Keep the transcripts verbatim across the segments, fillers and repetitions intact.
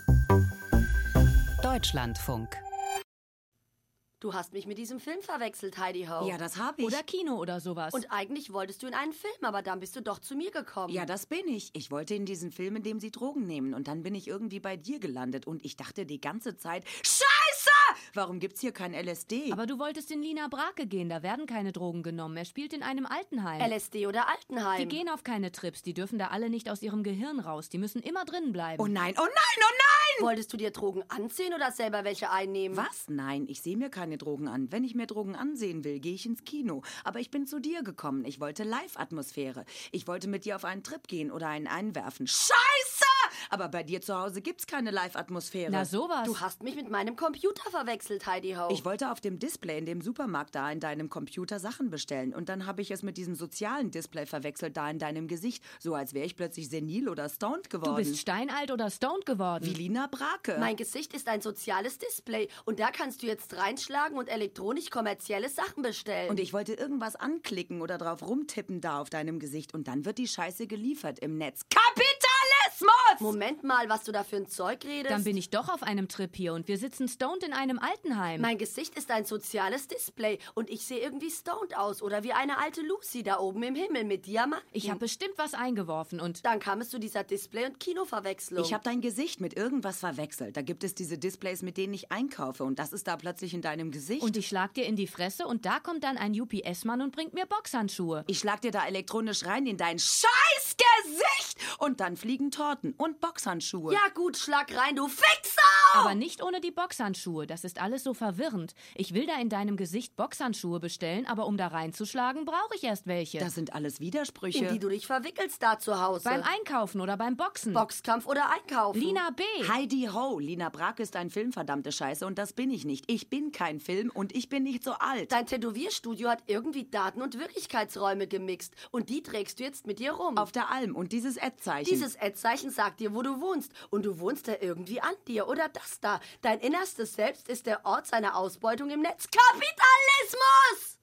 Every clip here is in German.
Deutschlandfunk. Du hast mich mit diesem Film verwechselt, Heidi Ho. Ja, das hab ich. Oder Kino oder sowas. Und eigentlich wolltest du in einen Film, aber dann bist du doch zu mir gekommen. Ja, das bin ich. Ich wollte in diesen Film, in dem sie Drogen nehmen. Und dann bin ich irgendwie bei dir gelandet. Und ich dachte die ganze Zeit, Scheiße! Warum gibt's hier kein L S D? Aber du wolltest in Lina Brake gehen, da werden keine Drogen genommen. Er spielt in einem Altenheim. L S D oder Altenheim. Die gehen auf keine Trips, die dürfen da alle nicht aus ihrem Gehirn raus. Die müssen immer drinnen bleiben. Oh nein, oh nein, oh nein! Wolltest du dir Drogen anziehen oder selber welche einnehmen? Was? Nein, ich sehe mir keine Drogen an. Wenn ich mir Drogen ansehen will, gehe ich ins Kino. Aber ich bin zu dir gekommen. Ich wollte Live-Atmosphäre. Ich wollte mit dir auf einen Trip gehen oder einen einwerfen. Scheiße! Aber bei dir zu Hause gibt's keine Live-Atmosphäre. Na sowas. Du hast mich mit meinem Computer verwechselt, Heidi Ho. Ich wollte auf dem Display in dem Supermarkt da in deinem Computer Sachen bestellen. Und dann habe ich es mit diesem sozialen Display verwechselt da in deinem Gesicht. So als wäre ich plötzlich senil oder stoned geworden. Du bist steinalt oder stoned geworden. Wie Lina Brake. Mein Gesicht ist ein soziales Display und da kannst du jetzt reinschlagen und elektronisch kommerzielle Sachen bestellen. Und ich wollte irgendwas anklicken oder drauf rumtippen da auf deinem Gesicht und dann wird die Scheiße geliefert im Netz. Kapitalismus! Moment mal, was du da für ein Zeug redest. Dann bin ich doch auf einem Trip hier und wir sitzen stoned in einem Altenheim. Mein Gesicht ist ein soziales Display und ich sehe irgendwie stoned aus oder wie eine alte Lucy da oben im Himmel mit Diamanten. Ich habe bestimmt was eingeworfen und... Dann kam es zu dieser Display- und Kinoverwechslung. Ich habe dein Gesicht mit irgendwas verwechselt. Da gibt es diese Displays, mit denen ich einkaufe und das ist da plötzlich in deinem Gesicht. Und ich schlag dir in die Fresse und da kommt dann ein U P S-Mann und bringt mir Boxhandschuhe. Ich schlag dir da elektronisch rein in dein Scheißgesicht und dann fliegen Torten und Boxhandschuhe. Ja gut, schlag rein, du Fixer! Aber nicht ohne die Boxhandschuhe. Das ist alles so verwirrend. Ich will da in deinem Gesicht Boxhandschuhe bestellen, aber um da reinzuschlagen, brauche ich erst welche. Das sind alles Widersprüche. In die du dich verwickelst da zu Hause. Beim Einkaufen oder beim Boxen. Boxkampf oder Einkaufen. Lina B. Heidi Ho, Lina Brake ist ein Film, verdammte Scheiße, und das bin ich nicht. Ich bin kein Film und ich bin nicht so alt. Dein Tätowierstudio hat irgendwie Daten- und Wirklichkeitsräume gemixt und die trägst du jetzt mit dir rum. Auf der Alm und dieses Ad-Zeichen. Dieses Ad-Zeichen sagt dir, wo du wohnst und du wohnst da irgendwie an dir oder das da. Dein innerstes Selbst ist der Ort seiner Ausbeutung im Netz. Kapitalismus!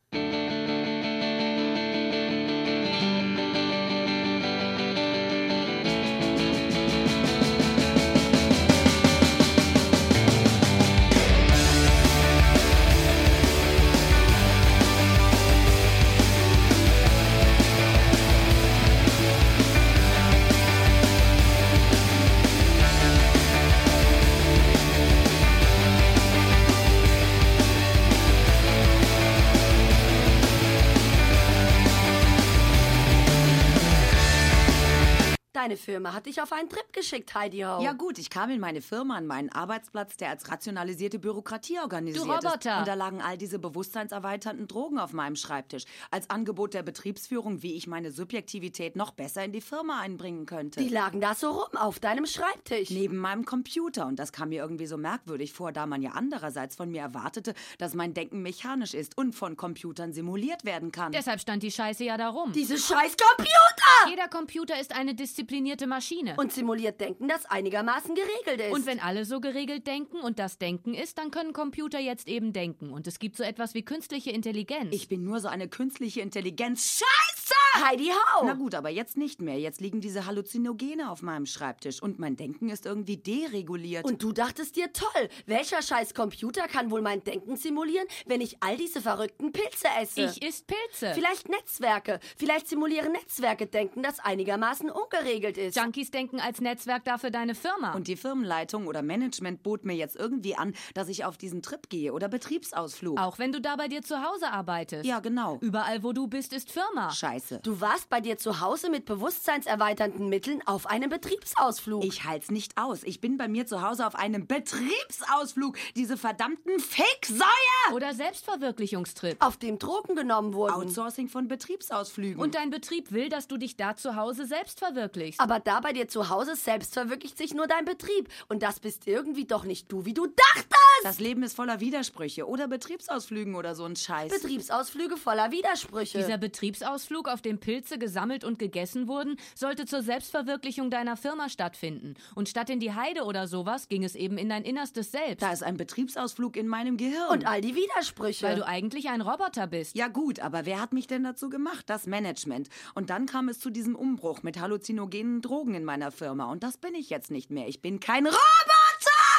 Deine Firma hat dich auf einen Trip geschickt, Heidi Ho. Ja gut, ich kam in meine Firma, an meinen Arbeitsplatz, der als rationalisierte Bürokratie organisiert Du Roboter. ist. Und da lagen all diese bewusstseinserweiternden Drogen auf meinem Schreibtisch. Als Angebot der Betriebsführung, wie ich meine Subjektivität noch besser in die Firma einbringen könnte. Die lagen da so rum, auf deinem Schreibtisch. Neben meinem Computer. Und das kam mir irgendwie so merkwürdig vor, da man ja andererseits von mir erwartete, dass mein Denken mechanisch ist und von Computern simuliert werden kann. Deshalb stand die Scheiße ja da rum. Diese scheiß Computer! Jeder Computer ist eine disziplinierte Maschine. Und simuliert Denken, das einigermaßen geregelt ist. Und wenn alle so geregelt denken und das Denken ist, dann können Computer jetzt eben denken. Und es gibt so etwas wie künstliche Intelligenz. Ich bin nur so eine künstliche Intelligenz. Scheiße! Heidi Ho! Na gut, aber jetzt nicht mehr. Jetzt liegen diese Halluzinogene auf meinem Schreibtisch und mein Denken ist irgendwie dereguliert. Und du dachtest dir, toll, welcher scheiß Computer kann wohl mein Denken simulieren, wenn ich all diese verrückten Pilze esse? Ich isst Pilze. Vielleicht Netzwerke. Vielleicht simulieren Netzwerke Denken, das einigermaßen ungeregelt ist. Junkies denken als Netzwerk dafür deine Firma. Und die Firmenleitung oder Management bot mir jetzt irgendwie an, dass ich auf diesen Trip gehe oder Betriebsausflug. Auch wenn du da bei dir zu Hause arbeitest. Ja, genau. Überall, wo du bist, ist Firma. Scheiße. Du warst bei dir zu Hause mit bewusstseinserweiternden Mitteln auf einem Betriebsausflug. Ich halt's nicht aus. Ich bin bei mir zu Hause auf einem Betriebsausflug. Diese verdammten Fake-Säue! Oder Selbstverwirklichungstrip. Auf dem Drogen genommen wurden. Outsourcing von Betriebsausflügen. Und dein Betrieb will, dass du dich da zu Hause selbst verwirklichst. Aber da bei dir zu Hause selbst verwirklicht sich nur dein Betrieb. Und das bist irgendwie doch nicht du, wie du dachtest. Das Leben ist voller Widersprüche. Oder Betriebsausflügen oder so ein Scheiß. Betriebsausflüge voller Widersprüche. Dieser Betriebsausflug, auf dem Pilze gesammelt und gegessen wurden, sollte zur Selbstverwirklichung deiner Firma stattfinden. Und statt in die Heide oder sowas ging es eben in dein innerstes Selbst. Da ist ein Betriebsausflug in meinem Gehirn. Und all die Widersprüche. Weil du eigentlich ein Roboter bist. Ja gut, aber wer hat mich denn dazu gemacht? Das Management. Und dann kam es zu diesem Umbruch mit halluzinogenen Drogen in meiner Firma. Und das bin ich jetzt nicht mehr. Ich bin kein Roboter!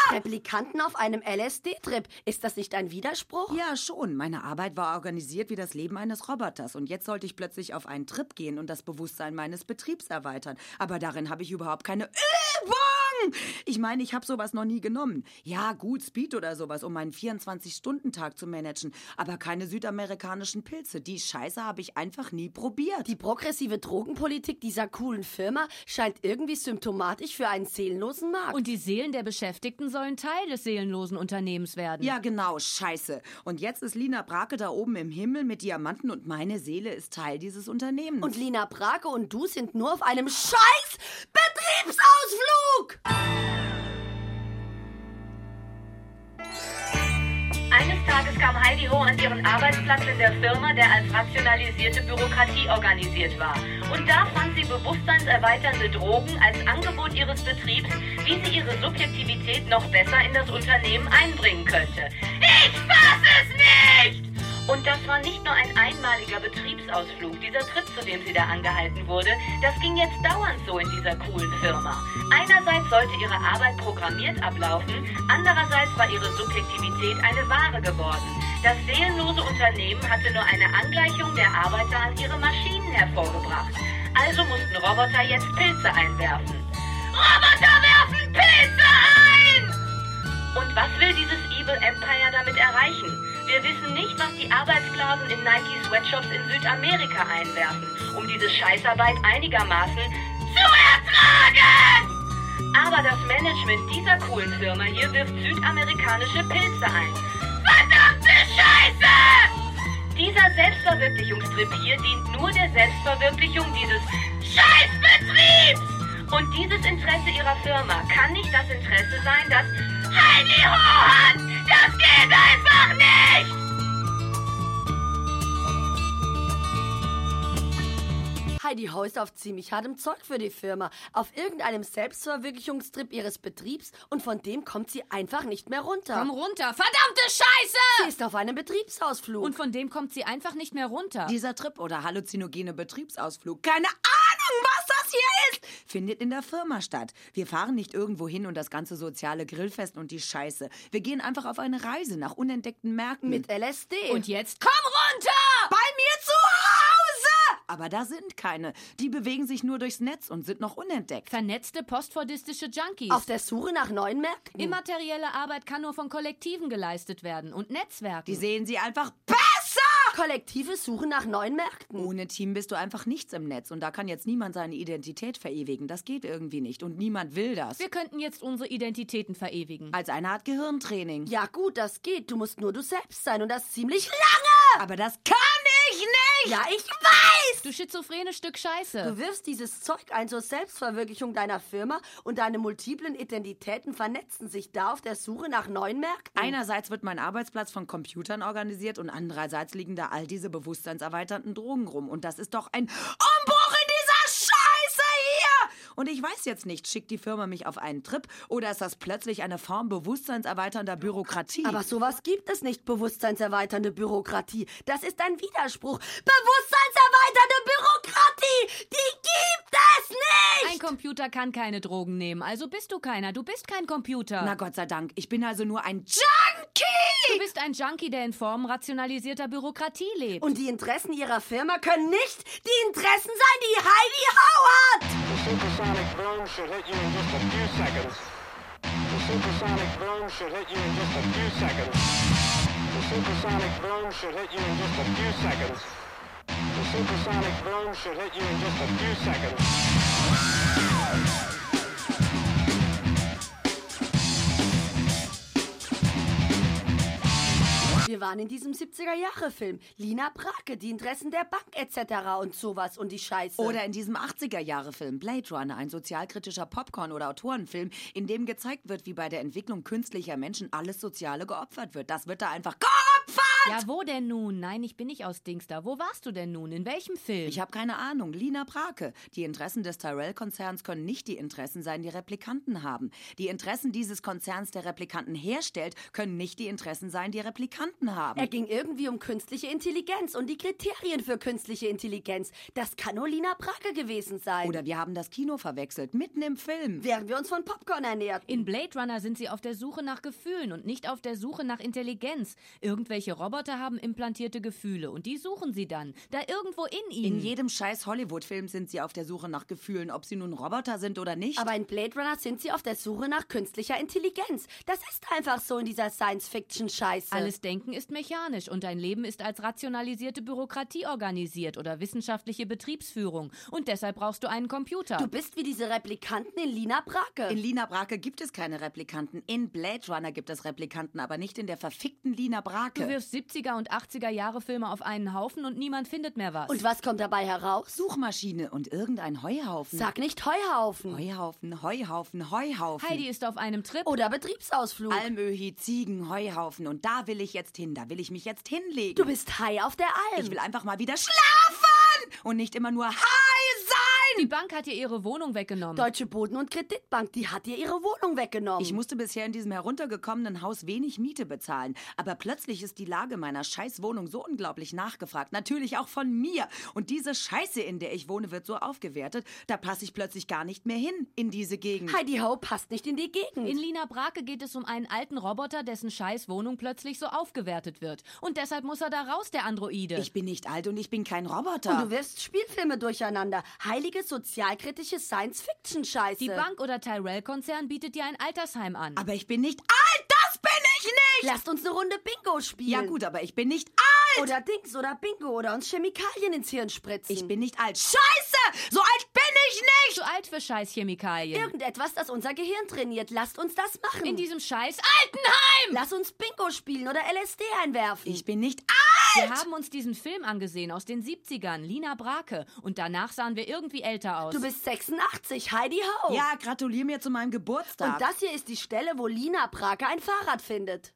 Replikanten auf einem L S D-Trip. Ist das nicht ein Widerspruch? Ja, schon. Meine Arbeit war organisiert wie das Leben eines Roboters. Und jetzt sollte ich plötzlich auf einen Trip gehen und das Bewusstsein meines Betriebs erweitern. Aber darin habe ich überhaupt keine Übung. Ich meine, ich habe sowas noch nie genommen. Ja, gut, Speed oder sowas, um meinen vierundzwanzig-Stunden-Tag zu managen. Aber keine südamerikanischen Pilze. Die Scheiße habe ich einfach nie probiert. Die progressive Drogenpolitik dieser coolen Firma scheint irgendwie symptomatisch für einen seelenlosen Markt. Und die Seelen der Beschäftigten sollen Teil des seelenlosen Unternehmens werden. Ja, genau, scheiße. Und jetzt ist Lina Brake da oben im Himmel mit Diamanten und meine Seele ist Teil dieses Unternehmens. Und Lina Brake und du sind nur auf einem scheiß Betriebsausflug! Eines Tages kam Heidi Ho an ihren Arbeitsplatz in der Firma, der als rationalisierte Bürokratie organisiert war. Und da fand sie bewusstseinserweiternde Drogen als Angebot ihres Betriebs, wie sie ihre Subjektivität noch besser in das Unternehmen einbringen könnte. Ich fass es nicht! Und das war nicht nur ein einmaliger Betriebsausflug, dieser Trip, zu dem sie da angehalten wurde, das ging jetzt dauernd so in dieser coolen Firma. Einerseits sollte ihre Arbeit programmiert ablaufen, andererseits war ihre Subjektivität eine Ware geworden. Das seelenlose Unternehmen hatte nur eine Angleichung der Arbeiter an ihre Maschinen hervorgebracht. Also mussten Roboter jetzt Pilze einwerfen. Roboter werfen Pilze ein! Und was will dieses Evil Empire damit erreichen? Wir wissen nicht, was die Arbeitssklaven in Nike-Sweatshops in Südamerika einwerfen, um diese Scheißarbeit einigermaßen zu ertragen! Aber das Management dieser coolen Firma hier wirft südamerikanische Pilze ein. Verdammte Scheiße! Dieser Selbstverwirklichungstrip hier dient nur der Selbstverwirklichung dieses Scheißbetriebs! Und dieses Interesse ihrer Firma kann nicht das Interesse sein, das Heidi Ho hat! Das geht einfach nicht! Heidi Ho ist auf ziemlich hartem Zeug für die Firma, auf irgendeinem Selbstverwirklichungstrip ihres Betriebs und von dem kommt sie einfach nicht mehr runter. Komm runter, verdammte Scheiße! Sie ist auf einem Betriebsausflug. Und von dem kommt sie einfach nicht mehr runter. Dieser Trip oder halluzinogene Betriebsausflug, keine Ahnung, was das hier ist, findet in der Firma statt. Wir fahren nicht irgendwo hin und das ganze soziale Grillfest und die Scheiße. Wir gehen einfach auf eine Reise nach unentdeckten Märkten. Mit L S D. Und jetzt komm runter! Bei mir zu Hause! Aber da sind keine. Die bewegen sich nur durchs Netz und sind noch unentdeckt. Vernetzte postfordistische Junkies. Auf der Suche nach neuen Märkten. Immaterielle Arbeit kann nur von Kollektiven geleistet werden und Netzwerken. Die sehen sie einfach besser! Kollektive Suche nach neuen Märkten. Ohne Team bist du einfach nichts im Netz und da kann jetzt niemand seine Identität verewigen. Das geht irgendwie nicht und niemand will das. Wir könnten jetzt unsere Identitäten verewigen. Als eine Art Gehirntraining. Ja gut, das geht. Du musst nur du selbst sein und das ziemlich lange. Aber das kann ich nicht! Ja, ich weiß! Du schizophrenes Stück Scheiße. Du wirfst dieses Zeug ein zur Selbstverwirklichung deiner Firma und deine multiplen Identitäten vernetzen sich da auf der Suche nach neuen Märkten. Einerseits wird mein Arbeitsplatz von Computern organisiert und andererseits liegen da all diese bewusstseinserweiternden Drogen rum. Und das ist doch ein Umbruch in dieser Scheiße hier! Und ich weiß jetzt nicht, schickt die Firma mich auf einen Trip oder ist das plötzlich eine Form bewusstseinserweiternder Bürokratie? Aber sowas gibt es nicht, bewusstseinserweiternde Bürokratie. Das ist ein Widerspruch. Bewusstseinserweiternde Bürokratie, die gibt es nicht! Ein Computer kann keine Drogen nehmen, also bist du keiner. Du bist kein Computer. Na Gott sei Dank, ich bin also nur ein Junkie! Du bist ein Junkie, der in Form rationalisierter Bürokratie lebt. Und die Interessen ihrer Firma können nicht die Interessen sein, die Heidi Ho hat! The supersonic boom should hit you in just a few seconds. The supersonic boom should hit you in just a few seconds. The supersonic boom should hit you in just a few seconds. The supersonic boom should hit you in just a few seconds. Wir waren in diesem siebziger-Jahre-Film. Lina Brake, die Interessen der Bank et cetera und sowas und die Scheiße. Oder in diesem achtziger-Jahre-Film Blade Runner, ein sozialkritischer Popcorn- oder Autorenfilm, in dem gezeigt wird, wie bei der Entwicklung künstlicher Menschen alles Soziale geopfert wird. Das wird da einfach geopfert! Ja, wo denn nun? Nein, ich bin nicht aus Dingster. Wo warst du denn nun? In welchem Film? Ich habe keine Ahnung. Lina Brake. Die Interessen des Tyrell-Konzerns können nicht die Interessen sein, die Replikanten haben. Die Interessen dieses Konzerns, der Replikanten herstellt, können nicht die Interessen sein, die Replikanten haben. Er ging irgendwie um künstliche Intelligenz und die Kriterien für künstliche Intelligenz. Das kann nur Lina Brake gewesen sein. Oder wir haben das Kino verwechselt, mitten im Film. Während wir uns von Popcorn ernährten. In Blade Runner sind sie auf der Suche nach Gefühlen und nicht auf der Suche nach Intelligenz. Irgendwelche Roboter haben implantierte Gefühle und die suchen sie dann. Da irgendwo in ihnen. In jedem scheiß Hollywood-Film sind sie auf der Suche nach Gefühlen, ob sie nun Roboter sind oder nicht. Aber in Blade Runner sind sie auf der Suche nach künstlicher Intelligenz. Das ist einfach so in dieser Science-Fiction-Scheiße. Alles Denken ist mechanisch und dein Leben ist als rationalisierte Bürokratie organisiert oder wissenschaftliche Betriebsführung. Und deshalb brauchst du einen Computer. Du bist wie diese Replikanten in Lina Brake. In Lina Brake gibt es keine Replikanten. In Blade Runner gibt es Replikanten, aber nicht in der verfickten Lina Brake. Du wirfst siebziger und achtziger Jahre Filme auf einen Haufen und niemand findet mehr was. Und was kommt dabei heraus? Suchmaschine und irgendein Heuhaufen. Sag nicht Heuhaufen. Heuhaufen, Heuhaufen, Heuhaufen. Heidi ist auf einem Trip. Oder Betriebsausflug. Almöhi, Ziegen, Heuhaufen. Und da will ich jetzt hin, da will ich mich jetzt hinlegen. Du bist high auf der Alm. Ich will einfach mal wieder schlafen und nicht immer nur high sein. Die Bank hat ihr ihre Wohnung weggenommen. Deutsche Boden- und Kreditbank, die hat ihr ihre Wohnung weggenommen. Ich musste bisher in diesem heruntergekommenen Haus wenig Miete bezahlen. Aber plötzlich ist die Lage meiner Scheißwohnung so unglaublich nachgefragt. Natürlich auch von mir. Und diese Scheiße, in der ich wohne, wird so aufgewertet, da passe ich plötzlich gar nicht mehr hin in diese Gegend. Heidi Ho passt nicht in die Gegend. In Lina Brake geht es um einen alten Roboter, dessen Scheißwohnung plötzlich so aufgewertet wird. Und deshalb muss er da raus, der Androide. Ich bin nicht alt und ich bin kein Roboter. Und du wirfst Spielfilme durcheinander. Heilige, sozialkritische Science-Fiction-Scheiße. Die Bank oder Tyrell-Konzern bietet dir ein Altersheim an. Aber ich bin nicht alt, das bin ich nicht! Lasst uns eine Runde Bingo spielen. Ja gut, aber ich bin nicht alt! Oder Dings oder Bingo oder uns Chemikalien ins Hirn spritzen. Ich bin nicht alt. Scheiße! So alt bin ich nicht! Zu alt für Scheißchemikalien. Irgendetwas, das unser Gehirn trainiert. Lasst uns das machen. In diesem scheiß Altenheim! Lass uns Bingo spielen oder L S D einwerfen. Ich bin nicht alt! Wir haben uns diesen Film angesehen aus den siebzigern, Lina Brake. Und danach sahen wir irgendwie älter aus. Du bist sechsundachtzig, Heidi Ho. Ja, gratulier mir zu meinem Geburtstag. Und das hier ist die Stelle, wo Lina Brake ein Fahrrad findet.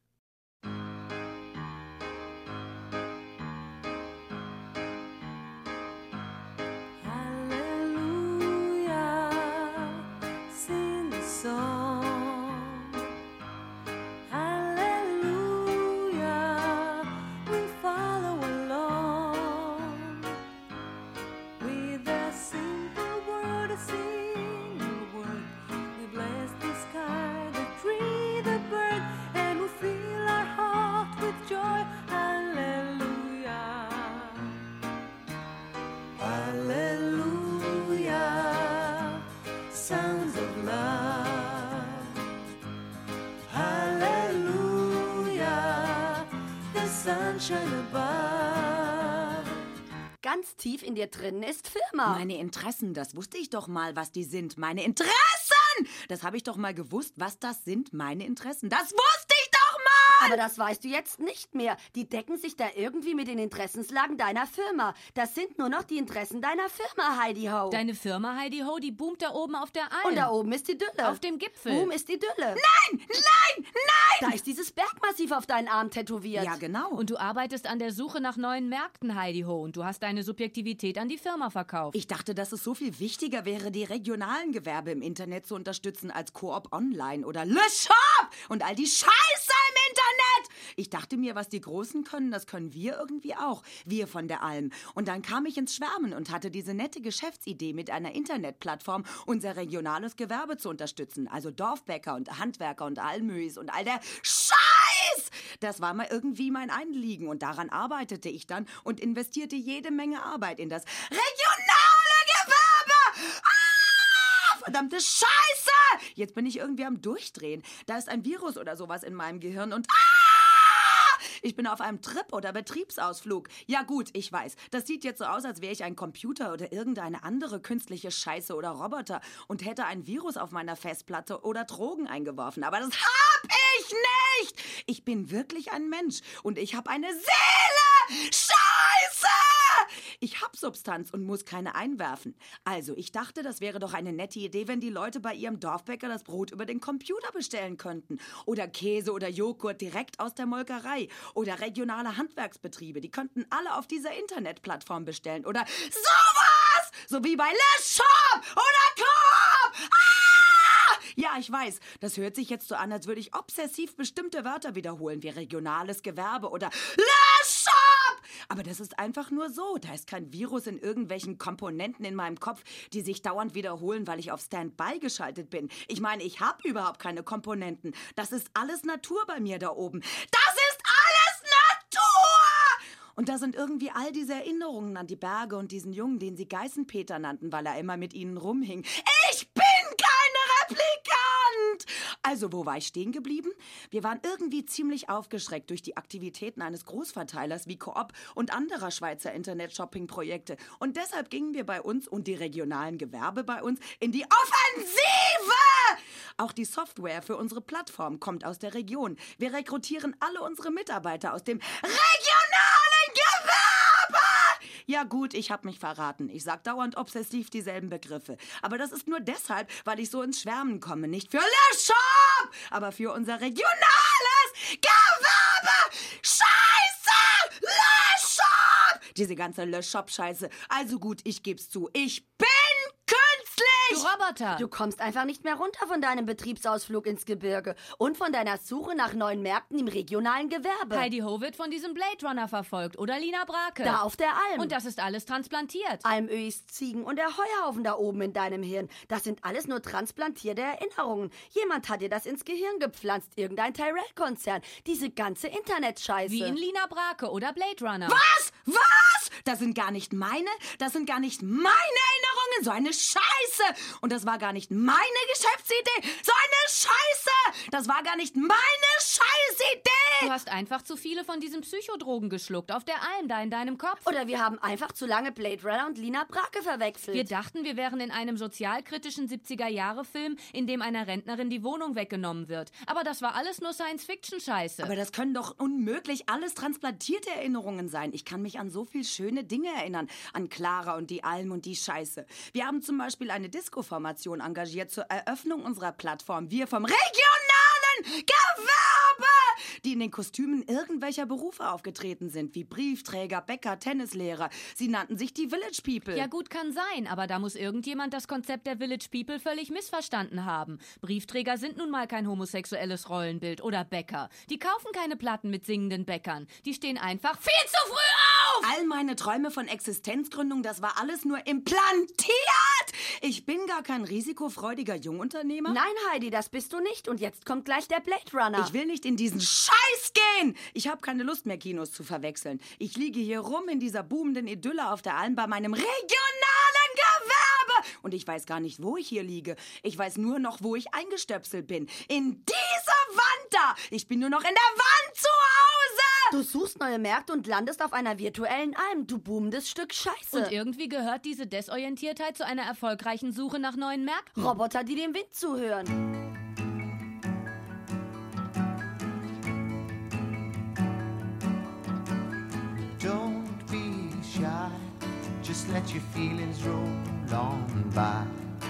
Ganz tief in dir drin ist Firma. Meine Interessen, das wusste ich doch mal, was die sind. Meine Interessen! Das habe ich doch mal gewusst, was das sind, meine Interessen. Das wusste ich doch mal! Aber das weißt du jetzt nicht mehr. Die decken sich da irgendwie mit den Interessenslagen deiner Firma. Das sind nur noch die Interessen deiner Firma, Heidi Ho. Deine Firma, Heidi Ho, die boomt da oben auf der Alm. Und da oben ist die Dülle. Auf dem Gipfel. Boom ist die Dülle. Nein, nein, nein! Da ist dieses Bergmassiv auf deinen Arm tätowiert. Ja, genau. Und du arbeitest an der Suche nach neuen Märkten, Heidi Ho. Und du hast deine Subjektivität an die Firma verkauft. Ich dachte, dass es so viel wichtiger wäre, die regionalen Gewerbe im Internet zu unterstützen als Coop Online oder Le Shop und all die Scheiße im Internet. Ich dachte mir, was die Großen können, das können wir irgendwie auch. Wir von der Alm. Und dann kam ich ins Schwärmen und hatte diese nette Geschäftsidee, mit einer Internetplattform unser regionales Gewerbe zu unterstützen. Also Dorfbäcker und Handwerker und Almöis und all der Scheiß! Das war mal irgendwie mein Anliegen und daran arbeitete ich dann und investierte jede Menge Arbeit in das regionale Gewerbe! Ah, verdammte Scheiße! Jetzt bin ich irgendwie am Durchdrehen. Da ist ein Virus oder sowas in meinem Gehirn und ah! Ich bin auf einem Trip oder Betriebsausflug. Ja gut, ich weiß. Das sieht jetzt so aus, als wäre ich ein Computer oder irgendeine andere künstliche Scheiße oder Roboter und hätte ein Virus auf meiner Festplatte oder Drogen eingeworfen. Aber das hab ich nicht! Ich bin wirklich ein Mensch und ich habe eine Seele! Scheiße! Ich hab Substanz und muss keine einwerfen. Also, ich dachte, das wäre doch eine nette Idee, wenn die Leute bei ihrem Dorfbäcker das Brot über den Computer bestellen könnten. Oder Käse oder Joghurt direkt aus der Molkerei. Oder regionale Handwerksbetriebe, die könnten alle auf dieser Internetplattform bestellen. Oder sowas! So wie bei Le Shop oder Coop! Ah! Ja, ich weiß, das hört sich jetzt so an, als würde ich obsessiv bestimmte Wörter wiederholen, wie regionales Gewerbe oder Le Shop! Aber das ist einfach nur so. Da ist kein Virus in irgendwelchen Komponenten in meinem Kopf, die sich dauernd wiederholen, weil ich auf Standby geschaltet bin. Ich meine, ich habe überhaupt keine Komponenten. Das ist alles Natur bei mir da oben. Das ist alles Natur! Und da sind irgendwie all diese Erinnerungen an die Berge und diesen Jungen, den sie Geißenpeter nannten, weil er immer mit ihnen rumhing. Ich bin keine Replikant! Also, wo war ich stehen geblieben? Wir waren irgendwie ziemlich aufgeschreckt durch die Aktivitäten eines Großverteilers wie Coop und anderer Schweizer Internet-Shopping-Projekte. Und deshalb gingen wir bei uns und die regionalen Gewerbe bei uns in die Offensive! Auch die Software für unsere Plattform kommt aus der Region. Wir rekrutieren alle unsere Mitarbeiter aus dem regionalen Gewerbe! Ja gut, ich habe mich verraten. Ich sag dauernd obsessiv dieselben Begriffe. Aber das ist nur deshalb, weil ich so ins Schwärmen komme. Nicht für Le Shop, aber für unser regionales Gewerbe! Scheiße! Le Shop! Diese ganze Le Shop-Scheiße. Also gut, ich geb's zu. Ich bin Du Roboter! Du kommst einfach nicht mehr runter von deinem Betriebsausflug ins Gebirge und von deiner Suche nach neuen Märkten im regionalen Gewerbe. Heidi Ho wird von diesem Blade Runner verfolgt oder Lina Brake. Da auf der Alm. Und das ist alles transplantiert. Almöis, Ziegen und der Heuhaufen da oben in deinem Hirn. Das sind alles nur transplantierte Erinnerungen. Jemand hat dir das ins Gehirn gepflanzt. Irgendein Tyrell-Konzern. Diese ganze Internetscheiße. Wie in Lina Brake oder Blade Runner. Was? Was? Das sind gar nicht meine, das sind gar nicht meine Erinnerungen. So eine Scheiße. Und das war gar nicht meine Geschäftsidee. So eine Scheiße. Das war gar nicht meine Scheißidee. Du hast einfach zu viele von diesen Psychodrogen geschluckt auf der Alm da in deinem Kopf. Oder wir haben einfach zu lange Blade Runner und Lina Brake verwechselt. Wir dachten, wir wären in einem sozialkritischen siebziger-Jahre-Film, in dem einer Rentnerin die Wohnung weggenommen wird. Aber das war alles nur Science-Fiction-Scheiße. Aber das können doch unmöglich alles transplantierte Erinnerungen sein. Ich kann mich an so viel schöne Dinge erinnern. An Clara und die Alm und die Scheiße. Wir haben zum Beispiel eine Disco-Formation engagiert zur Eröffnung unserer Plattform. Wir vom regionalen Gewerbe, die in den Kostümen irgendwelcher Berufe aufgetreten sind, wie Briefträger, Bäcker, Tennislehrer. Sie nannten sich die Village People. Ja gut, kann sein, aber da muss irgendjemand das Konzept der Village People völlig missverstanden haben. Briefträger sind nun mal kein homosexuelles Rollenbild oder Bäcker. Die kaufen keine Platten mit singenden Bäckern. Die stehen einfach viel zu früh auf! All meine Träume von Existenzgründung, das war alles nur implantiert! Ich bin gar kein risikofreudiger Jungunternehmer. Nein, Heidi, das bist du nicht. Und jetzt kommt gleich der Blade Runner. Ich will nicht in diesen Scheiß gehen. Ich habe keine Lust mehr, Kinos zu verwechseln. Ich liege hier rum in dieser boomenden Idylle auf der Alm bei meinem regionalen Gewerbe. Und ich weiß gar nicht, wo ich hier liege. Ich weiß nur noch, wo ich eingestöpselt bin. In dieser Wand da. Ich bin nur noch in der Wand zu Hause. Du suchst neue Märkte und landest auf einer virtuellen Alm. Du boomendes Stück Scheiße. Und irgendwie gehört diese Desorientiertheit zu einer erfolgreichen Suche nach neuen Märkten. Roboter, die dem Wind zuhören. Don't be shy, just let your feelings roll on by.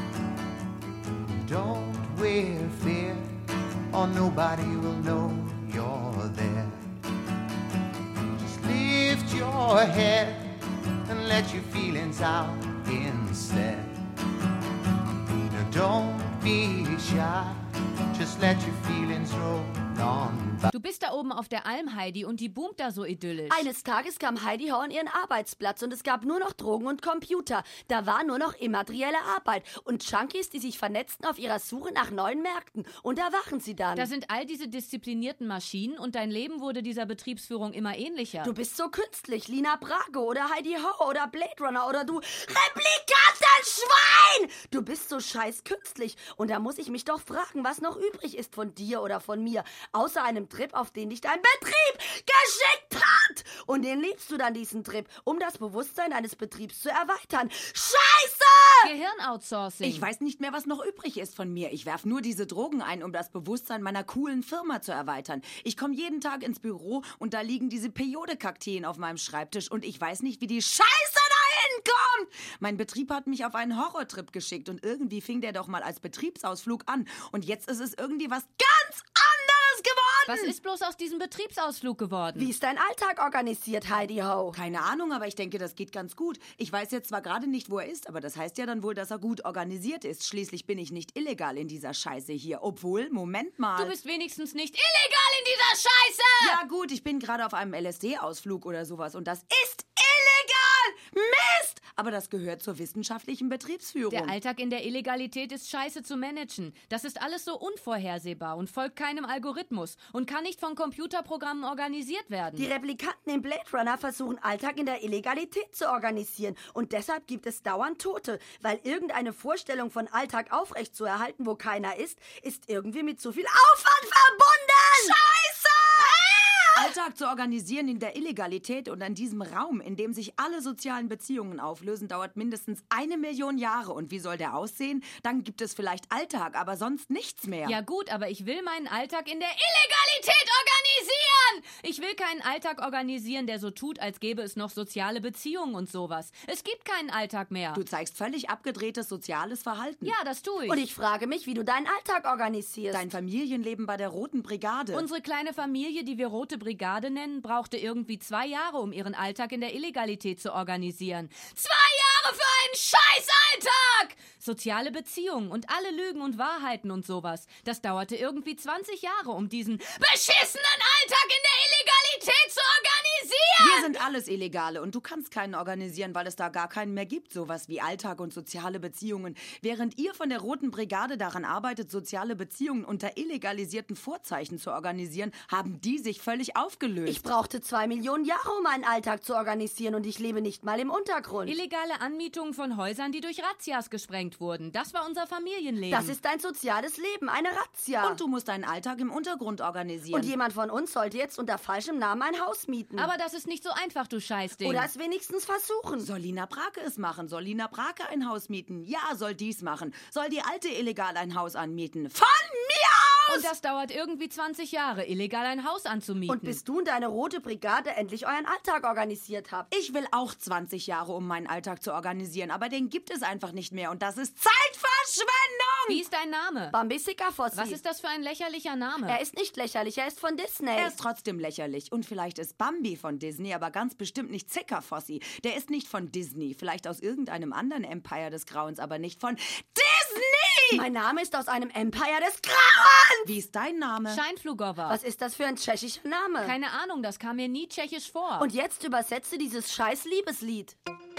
Don't wear fear, or nobody will know you're there. Just lift your head and let your feelings out instead. Now don't be shy, just let your feelings roll on by. Du bist da oben auf der Alm, Heidi, und die boomt da so idyllisch. Eines Tages kam Heidi Ho an ihren Arbeitsplatz und es gab nur noch Drogen und Computer. Da war nur noch immaterielle Arbeit und Junkies, die sich vernetzten auf ihrer Suche nach neuen Märkten. Und da wachen sie dann. Da sind all diese disziplinierten Maschinen und dein Leben wurde dieser Betriebsführung immer ähnlicher. Du bist so künstlich, Lina Brake oder Heidi Ho oder Blade Runner oder du Replikatenschwein! Du bist so scheiß künstlich. Und da muss ich mich doch fragen, was noch übrig ist von dir oder von mir, außer einem Trip, auf den dich dein Betrieb geschickt hat. Und den liebst du dann, diesen Trip, um das Bewusstsein deines Betriebs zu erweitern. Scheiße! Gehirnoutsourcing. Ich weiß nicht mehr, was noch übrig ist von mir. Ich werf nur diese Drogen ein, um das Bewusstsein meiner coolen Firma zu erweitern. Ich komme jeden Tag ins Büro und da liegen diese Periode-Kakteen auf meinem Schreibtisch und ich weiß nicht, wie die Scheiße da kommt! Mein Betrieb hat mich auf einen Horrortrip geschickt und irgendwie fing der doch mal als Betriebsausflug an. Und jetzt ist es irgendwie was ganz anderes geworden! Was ist bloß aus diesem Betriebsausflug geworden? Wie ist dein Alltag organisiert, Heidi Ho? Keine Ahnung, aber ich denke, das geht ganz gut. Ich weiß jetzt zwar gerade nicht, wo er ist, aber das heißt ja dann wohl, dass er gut organisiert ist. Schließlich bin ich nicht illegal in dieser Scheiße hier. Obwohl, Moment mal. Du bist wenigstens nicht illegal in dieser Scheiße! Ja gut, ich bin gerade auf einem L S D-Ausflug oder sowas und das ist illegal! Mist! Aber das gehört zur wissenschaftlichen Betriebsführung. Der Alltag in der Illegalität ist scheiße zu managen. Das ist alles so unvorhersehbar und folgt keinem Algorithmus und kann nicht von Computerprogrammen organisiert werden. Die Replikanten im Blade Runner versuchen, Alltag in der Illegalität zu organisieren. Und deshalb gibt es dauernd Tote, weil irgendeine Vorstellung von Alltag aufrechtzuerhalten, wo keiner ist, ist irgendwie mit zu viel Aufwand verbunden! Scheiße! Alltag zu organisieren in der Illegalität und an diesem Raum, in dem sich alle sozialen Beziehungen auflösen, dauert mindestens eine Million Jahre. Und wie soll der aussehen? Dann gibt es vielleicht Alltag, aber sonst nichts mehr. Ja gut, aber ich will meinen Alltag in der Illegalität organisieren! Ich will keinen Alltag organisieren, der so tut, als gäbe es noch soziale Beziehungen und sowas. Es gibt keinen Alltag mehr. Du zeigst völlig abgedrehtes soziales Verhalten. Ja, das tue ich. Und ich frage mich, wie du deinen Alltag organisierst. Dein Familienleben bei der Roten Brigade. Unsere kleine Familie, die wir Rote Brigade nennen, brauchte irgendwie zwei Jahre, um ihren Alltag in der Illegalität zu organisieren. Zwei Jahre für einen Scheißalltag! Soziale Beziehungen und alle Lügen und Wahrheiten und sowas. Das dauerte irgendwie zwanzig Jahre, um diesen beschissenen Alltag in der Illegalität zu organisieren! Wir sind alles Illegale und du kannst keinen organisieren, weil es da gar keinen mehr gibt. Sowas wie Alltag und soziale Beziehungen. Während ihr von der Roten Brigade daran arbeitet, soziale Beziehungen unter illegalisierten Vorzeichen zu organisieren, haben die sich völlig aufgelöst. Ich brauchte zwei Millionen Jahre, um meinen Alltag zu organisieren und ich lebe nicht mal im Untergrund. Illegale Anmietungen von Häusern, die durch Razzias gesprengt wurden. Das war unser Familienleben. Das ist dein soziales Leben, eine Razzia. Und du musst deinen Alltag im Untergrund organisieren. Und jemand von uns sollte jetzt unter falschem Namen ein Haus mieten. Aber das ist nicht so einfach, du Scheißding. Oder es wenigstens versuchen. Soll Lina Brake es machen? Soll Lina Brake ein Haus mieten? Ja, soll dies machen. Soll die Alte illegal ein Haus anmieten? Von mir aus! Und das dauert irgendwie zwanzig Jahre, illegal ein Haus anzumieten. Und bis du und deine Rote Brigade endlich euren Alltag organisiert habt. Ich will auch zwanzig Jahre, um meinen Alltag zu organisieren, aber den gibt es einfach nicht mehr und das ist Zeitverschwendung! Wie ist dein Name? Bambisika Fossi. Was ist das für ein lächerlicher Name? Er ist nicht lächerlich, er ist von Disney. Er ist trotzdem lächerlich. Und vielleicht ist Bambi von Disney, aber ganz bestimmt nicht Zuckerfossi. Der ist nicht von Disney. Vielleicht aus irgendeinem anderen Empire des Grauens, aber nicht von Disney! Mein Name ist aus einem Empire des Grauens! Wie ist dein Name? Scheinflugova. Was ist das für ein tschechischer Name? Keine Ahnung, das kam mir nie tschechisch vor. Und jetzt übersetze dieses scheiß Liebeslied.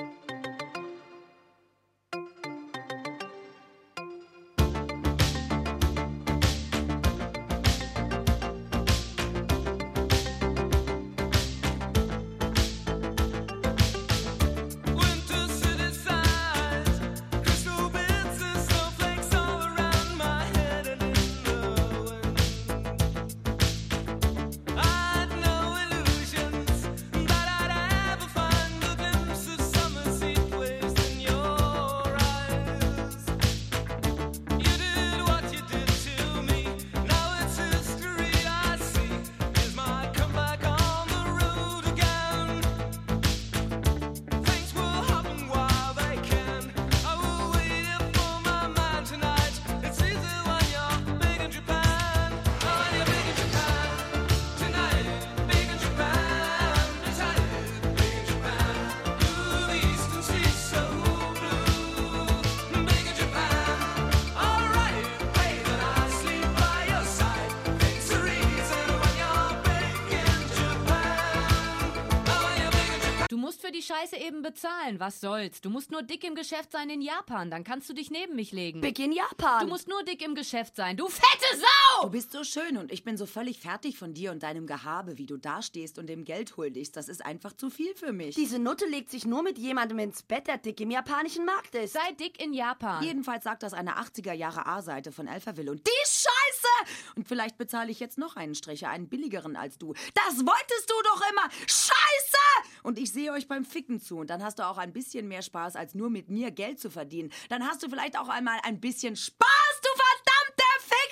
die Scheiße eben bezahlen. Was soll's? Du musst nur dick im Geschäft sein in Japan. Dann kannst du dich neben mich legen. Big in Japan. Du musst nur dick im Geschäft sein. Du fette Sau! Du bist so schön und ich bin so völlig fertig von dir und deinem Gehabe, wie du dastehst und dem Geld huldigst. Das ist einfach zu viel für mich. Diese Nutte legt sich nur mit jemandem ins Bett, der dick im japanischen Markt ist. Sei dick in Japan. Jedenfalls sagt das eine achtziger Jahre A-Seite von Alphaville. Und die Scheiße! Und vielleicht bezahle ich jetzt noch einen Stricher, einen billigeren als du. Das wolltest du doch immer! Scheiße! Und ich sehe euch beim Ficken zu. Und dann hast du auch ein bisschen mehr Spaß, als nur mit mir Geld zu verdienen. Dann hast du vielleicht auch einmal ein bisschen Spaß, du verdammte Fixau!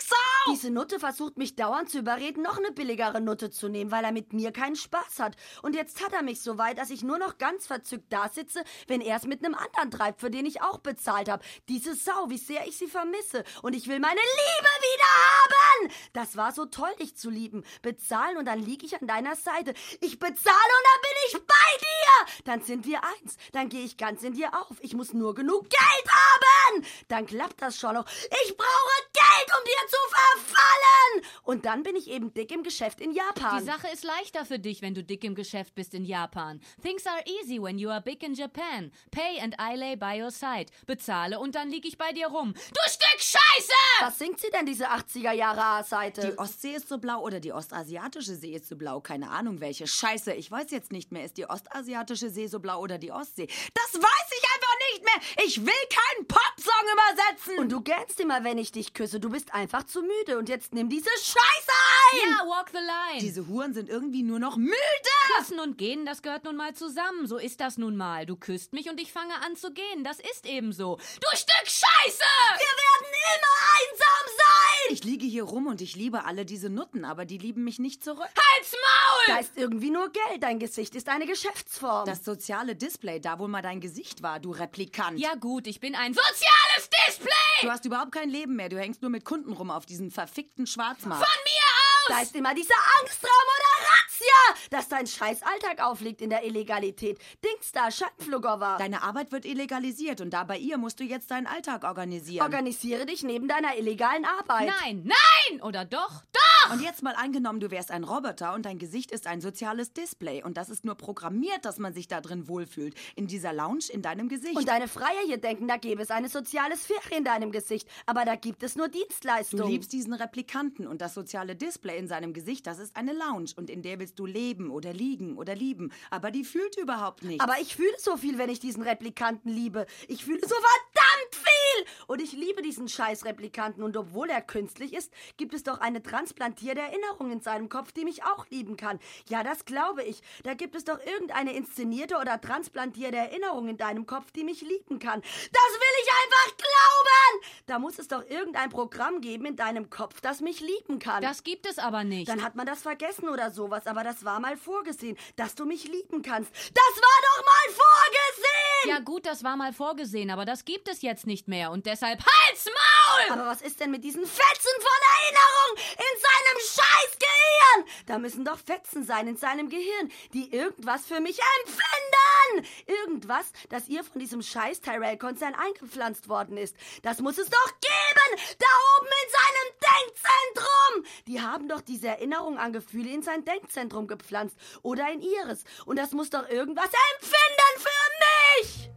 Diese Nutte versucht mich dauernd zu überreden, noch eine billigere Nutte zu nehmen, weil er mit mir keinen Spaß hat. Und jetzt hat er mich so weit, dass ich nur noch ganz verzückt da sitze, wenn er es mit einem anderen treibt, für den ich auch bezahlt habe. Diese Sau, wie sehr ich sie vermisse. Und ich will meine Liebe wieder haben! Das war so toll, dich zu lieben. Bezahlen und dann liege ich an deiner Seite. Ich bezahle und dann bin ich bei dir! Dann sind wir eins. Dann gehe ich ganz in dir auf. Ich muss nur genug Geld haben! Dann klappt das schon noch. Ich brauche Geld, um dir zu verfallen! Und dann bin ich eben dick im Geschäft in Japan. Die Sache ist leichter für dich, wenn du dick im Geschäft bist in Japan. Things are easy when you are big in Japan. Pay and I lay by your side. Bezahle und dann lieg ich bei dir rum. Du Stück Scheiße! Was singt sie denn, diese achtziger-Jahre-A-Seite? Die Ostsee ist so blau oder die ostasiatische See ist so blau. Keine Ahnung welche. Scheiße, ich weiß jetzt nicht mehr. Ist die ostasiatische See so blau oder die Ostsee? Das weiß ich einfach nicht mehr. Ich will keinen Popsong übersetzen. Und du gähnst immer, wenn ich dich küsse. Du bist einfach zu müde. Und jetzt nimm diese Scheiße ein! Ja, walk the line. Diese Huren sind irgendwie nur noch müde. Küssen und gehen, das gehört nun mal zusammen. So ist das nun mal. Du küsst mich und ich fange an zu gehen. Das ist eben so. Du Stück Scheiße! Wir werden immer einsam sein! Ich liege hier rum und ich liebe alle diese Nutten, aber die lieben mich nicht zurück. Halt's Maul! Da ist irgendwie nur Geld. Dein Gesicht ist eine Geschäftsform. Das soziale Display, da wo mal dein Gesicht war, du Replikant. Ja gut, ich bin ein soziales Display! Du hast überhaupt kein Leben mehr. Du hängst nur mit Kunden rum auf diesem verfickten Schwarzmarkt. Von mir aus! Da ist immer dieser Angstraum oder Razzia, dass dein Scheißalltag aufliegt in der Illegalität. Dings da, Schattenflugger war. Deine Arbeit wird illegalisiert und da bei ihr musst du jetzt deinen Alltag organisieren. Organisiere dich neben deiner illegalen Arbeit. Nein, nein! Oder doch? Doch! Und jetzt mal angenommen, du wärst ein Roboter und dein Gesicht ist ein soziales Display und das ist nur programmiert, dass man sich da drin wohlfühlt. In dieser Lounge in deinem Gesicht. Und deine Freier hier denken, da gäbe es eine soziale Sphäre in deinem Gesicht. Aber da gibt es nur Dienstleistungen. Du liebst diesen Replikanten und das soziale Display in seinem Gesicht, das ist eine Lounge und in der willst du leben oder liegen oder lieben. Aber die fühlt überhaupt nichts. Aber ich fühle so viel, wenn ich diesen Replikanten liebe. Ich fühle so verdammt viel! Und ich liebe diesen scheiß Replikanten. Und obwohl er künstlich ist, gibt es doch eine transplantierte Erinnerung in seinem Kopf, die mich auch lieben kann. Ja, das glaube ich. Da gibt es doch irgendeine inszenierte oder transplantierte Erinnerung in deinem Kopf, die mich lieben kann. Das will ich einfach glauben! Da muss es doch irgendein Programm geben in deinem Kopf, das mich lieben kann. Das gibt es aber nicht. Dann hat man das vergessen oder sowas, aber das war mal vorgesehen, dass du mich lieben kannst. Das war doch mal vorgesehen! Ja gut, das war mal vorgesehen, aber das gibt es jetzt nicht mehr und deshalb halt's Maul! Aber was ist denn mit diesen Fetzen von Erinnerung in seinem scheiß Gehirn? Da müssen doch Fetzen sein in seinem Gehirn, die irgendwas für mich empfinden. Irgendwas, das ihr von diesem scheiß Tyrell-Konzern eingepflanzt worden ist. Das muss es doch geben! Da oben in seinem Denkzentrum! Die haben doch diese Erinnerung an Gefühle in sein Denkzentrum gepflanzt. Oder in ihres. Und das muss doch irgendwas empfinden für mich!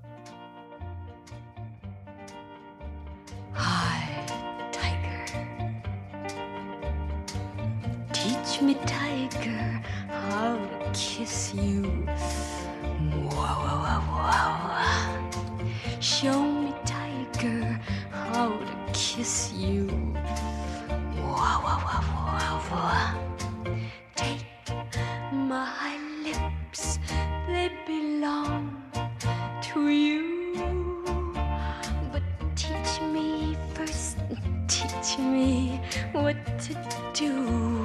Hi, Tiger. Teach me, Tiger, how to kiss you. Wow, wow, wow, wow. Show me, Tiger, how to kiss you. Wow, wow, wow, wow, wow. Take my lips, they belong to you. But teach me first, teach me what to do.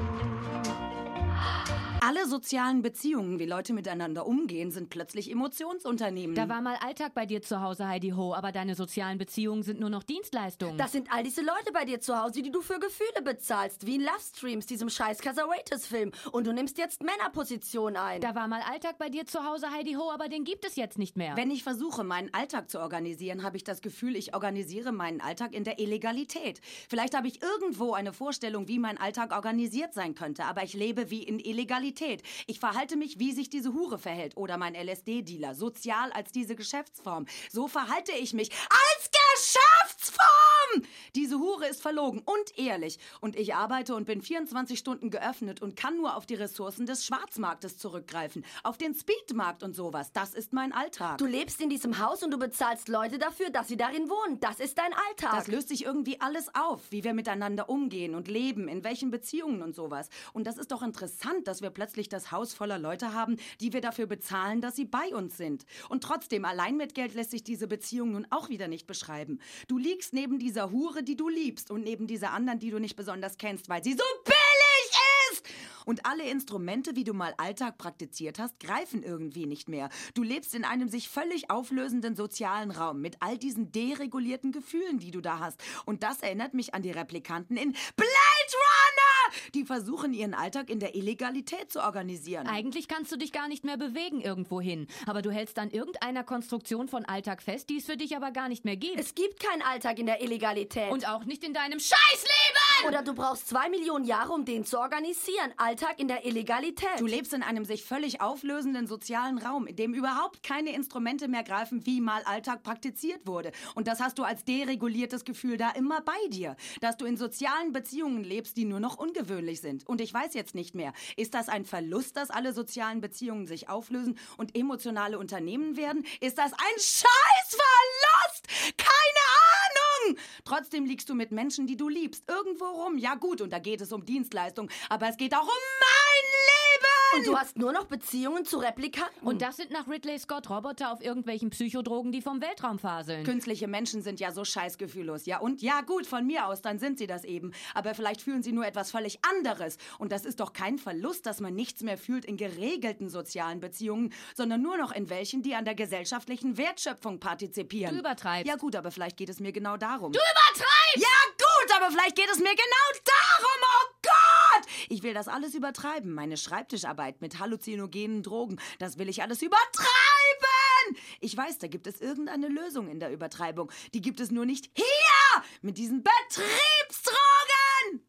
Alle sozialen Beziehungen, wie Leute miteinander umgehen, sind plötzlich Emotionsunternehmen. Da war mal Alltag bei dir zu Hause, Heidi Ho, aber deine sozialen Beziehungen sind nur noch Dienstleistungen. Das sind all diese Leute bei dir zu Hause, die du für Gefühle bezahlst, wie in Love Streams, diesem scheiß Caseratus-Film. Und du nimmst jetzt Männerposition ein. Da war mal Alltag bei dir zu Hause, Heidi Ho, aber den gibt es jetzt nicht mehr. Wenn ich versuche, meinen Alltag zu organisieren, habe ich das Gefühl, ich organisiere meinen Alltag in der Illegalität. Vielleicht habe ich irgendwo eine Vorstellung, wie mein Alltag organisiert sein könnte, aber ich lebe wie in Illegalität. Ich verhalte mich, wie sich diese Hure verhält oder mein L S D-Dealer, sozial als diese Geschäftsform. So verhalte ich mich als Geschäftsform! Diese Hure ist verlogen und ehrlich. Und ich arbeite und bin vierundzwanzig Stunden geöffnet und kann nur auf die Ressourcen des Schwarzmarktes zurückgreifen. Auf den Speedmarkt und sowas. Das ist mein Alltag. Du lebst in diesem Haus und du bezahlst Leute dafür, dass sie darin wohnen. Das ist dein Alltag. Das löst sich irgendwie alles auf, wie wir miteinander umgehen und leben, in welchen Beziehungen und sowas. Und das ist doch interessant, dass wir plötzlich das Haus voller Leute haben, die wir dafür bezahlen, dass sie bei uns sind. Und trotzdem, allein mit Geld lässt sich diese Beziehung nun auch wieder nicht beschreiben. Du liegst neben dieser dieser Hure, die du liebst und neben dieser anderen, die du nicht besonders kennst, weil sie so billig ist. Und alle Instrumente, wie du mal Alltag praktiziert hast, greifen irgendwie nicht mehr. Du lebst in einem sich völlig auflösenden sozialen Raum mit all diesen deregulierten Gefühlen, die du da hast. Und das erinnert mich an die Replikanten in Blade Runner! Die versuchen, ihren Alltag in der Illegalität zu organisieren. Eigentlich kannst du dich gar nicht mehr bewegen irgendwo hin. Aber du hältst an irgendeiner Konstruktion von Alltag fest, die es für dich aber gar nicht mehr gibt. Es gibt keinen Alltag in der Illegalität. Und auch nicht in deinem Scheißleben! Oder du brauchst zwei Millionen Jahre, um den zu organisieren. Alltag in der Illegalität. Du lebst in einem sich völlig auflösenden sozialen Raum, in dem überhaupt keine Instrumente mehr greifen, wie mal Alltag praktiziert wurde. Und das hast du als dereguliertes Gefühl da immer bei dir. Dass du in sozialen Beziehungen lebst, die nur noch ungewöhnlich sind. Und ich weiß jetzt nicht mehr, ist das ein Verlust, dass alle sozialen Beziehungen sich auflösen und emotionale Unternehmen werden? Ist das ein Scheißverlust? Keine Ahnung! Trotzdem liegst du mit Menschen, die du liebst, irgendwo rum. Ja gut, und da geht es um Dienstleistung, aber es geht auch um mein Leben! Und du hast nur noch Beziehungen zu Replikanten. Und das sind nach Ridley Scott Roboter auf irgendwelchen Psychodrogen, die vom Weltraum faseln. Künstliche Menschen sind ja so scheißgefühllos. Ja und? Ja gut, von mir aus, dann sind sie das eben. Aber vielleicht fühlen sie nur etwas völlig anderes. Und das ist doch kein Verlust, dass man nichts mehr fühlt in geregelten sozialen Beziehungen, sondern nur noch in welchen, die an der gesellschaftlichen Wertschöpfung partizipieren. Du übertreibst. Ja gut, aber vielleicht geht es mir genau darum. Du übertreibst! Ja gut, aber vielleicht geht es mir genau darum. Oh Gott! Ich will das alles übertreiben. Meine Schreibtischarbeit mit halluzinogenen Drogen, das will ich alles übertreiben! Ich weiß, da gibt es irgendeine Lösung in der Übertreibung. Die gibt es nur nicht hier mit diesen Betriebsdrogen!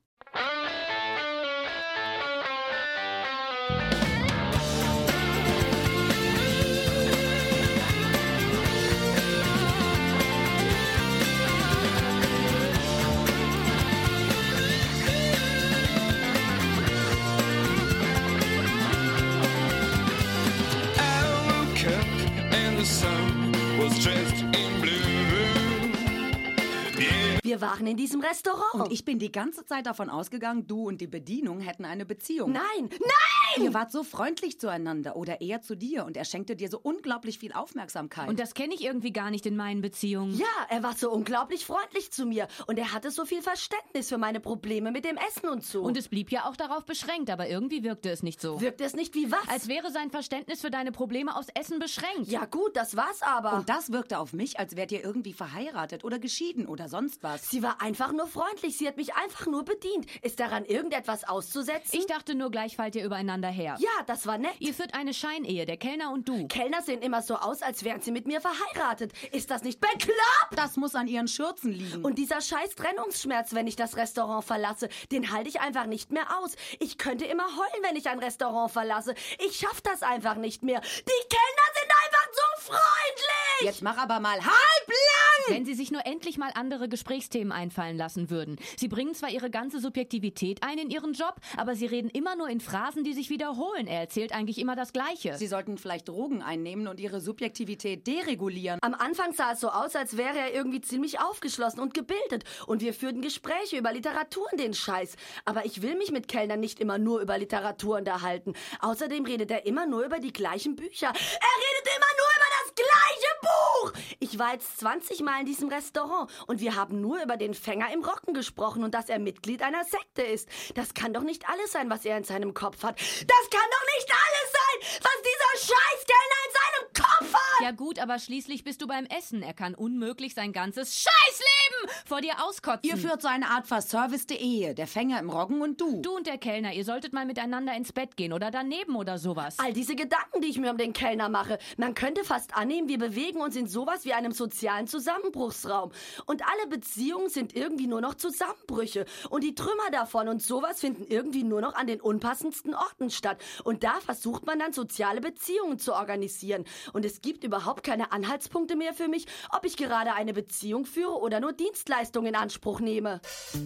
Wir waren in diesem Restaurant. Und ich bin die ganze Zeit davon ausgegangen, du und die Bedienung hätten eine Beziehung. Nein, nein! Ihr wart so freundlich zueinander oder eher zu dir und er schenkte dir so unglaublich viel Aufmerksamkeit. Und das kenne ich irgendwie gar nicht in meinen Beziehungen. Ja, er war so unglaublich freundlich zu mir und er hatte so viel Verständnis für meine Probleme mit dem Essen und so. Und es blieb ja auch darauf beschränkt, aber irgendwie wirkte es nicht so. Wirkte es nicht wie was? Als wäre sein Verständnis für deine Probleme aufs Essen beschränkt. Ja gut, das war's aber. Und das wirkte auf mich, als wärt ihr irgendwie verheiratet oder geschieden oder sonst was. Sie war einfach nur freundlich, sie hat mich einfach nur bedient. Ist daran irgendetwas auszusetzen? Ich dachte nur, gleich fallt ihr übereinander her. Ja, das war nett. Ihr führt eine Scheinehe, der Kellner und du. Kellner sehen immer so aus, als wären sie mit mir verheiratet. Ist das nicht bekloppt? Das muss an ihren Schürzen liegen. Und dieser scheiß Trennungsschmerz, wenn ich das Restaurant verlasse, den halte ich einfach nicht mehr aus. Ich könnte immer heulen, wenn ich ein Restaurant verlasse. Ich schaff das einfach nicht mehr. Die Kellner sind einfach so freundlich! Jetzt mach aber mal halblang! Wenn sie sich nur endlich mal andere Gesprächsthemen einfallen lassen würden. Sie bringen zwar ihre ganze Subjektivität ein in ihren Job, aber sie reden immer nur in Phrasen, die sich wiederholen. Er erzählt eigentlich immer das Gleiche. Sie sollten vielleicht Drogen einnehmen und ihre Subjektivität deregulieren. Am Anfang sah es so aus, als wäre er irgendwie ziemlich aufgeschlossen und gebildet. Und wir führten Gespräche über Literatur und den Scheiß. Aber ich will mich mit Kellnern nicht immer nur über Literatur unterhalten. Außerdem redet er immer nur über die gleichen Bücher. Er redet immer nur über das gleiche Buch! Ich war jetzt zwanzig Mal in diesem Restaurant und wir haben nur über den Fänger im Rocken gesprochen und dass er Mitglied einer Sekte ist. Das kann doch nicht alles sein, was er in seinem Kopf hat. Das kann doch nicht alles sein, was dieser Scheißkellner in seinem Kopf hat! Ja gut, aber schließlich bist du beim Essen. Er kann unmöglich sein ganzes Scheißleben vor dir auskotzen. Ihr führt so eine Art verservicete Ehe, der Fänger im Roggen und du. Du und der Kellner, ihr solltet mal miteinander ins Bett gehen oder daneben oder sowas. All diese Gedanken, die ich mir um den Kellner mache, man könnte fast annehmen, wir bewegen uns in sowas wie einem sozialen Zusammenbruchsraum. Und alle Beziehungen sind irgendwie nur noch Zusammenbrüche. Und die Trümmer davon und sowas finden irgendwie nur noch an den unpassendsten Orten statt. Und da versucht man dann soziale Beziehungen zu organisieren. Und es gibt überhaupt keine Anhaltspunkte mehr für mich, ob ich gerade eine Beziehung führe oder nur Dienstleistungen in Anspruch nehme.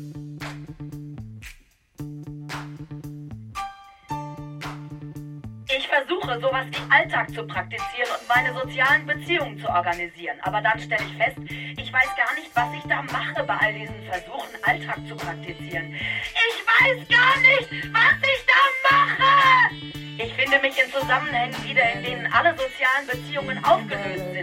Ich versuche, sowas wie Alltag zu praktizieren und meine sozialen Beziehungen zu organisieren. Aber dann stelle ich fest, ich weiß gar nicht, was ich da mache bei all diesen Versuchen, Alltag zu praktizieren. Ich weiß gar nicht, was ich da mache! Ich finde mich in Zusammenhängen wieder, in denen alle sozialen Beziehungen aufgelöst sind.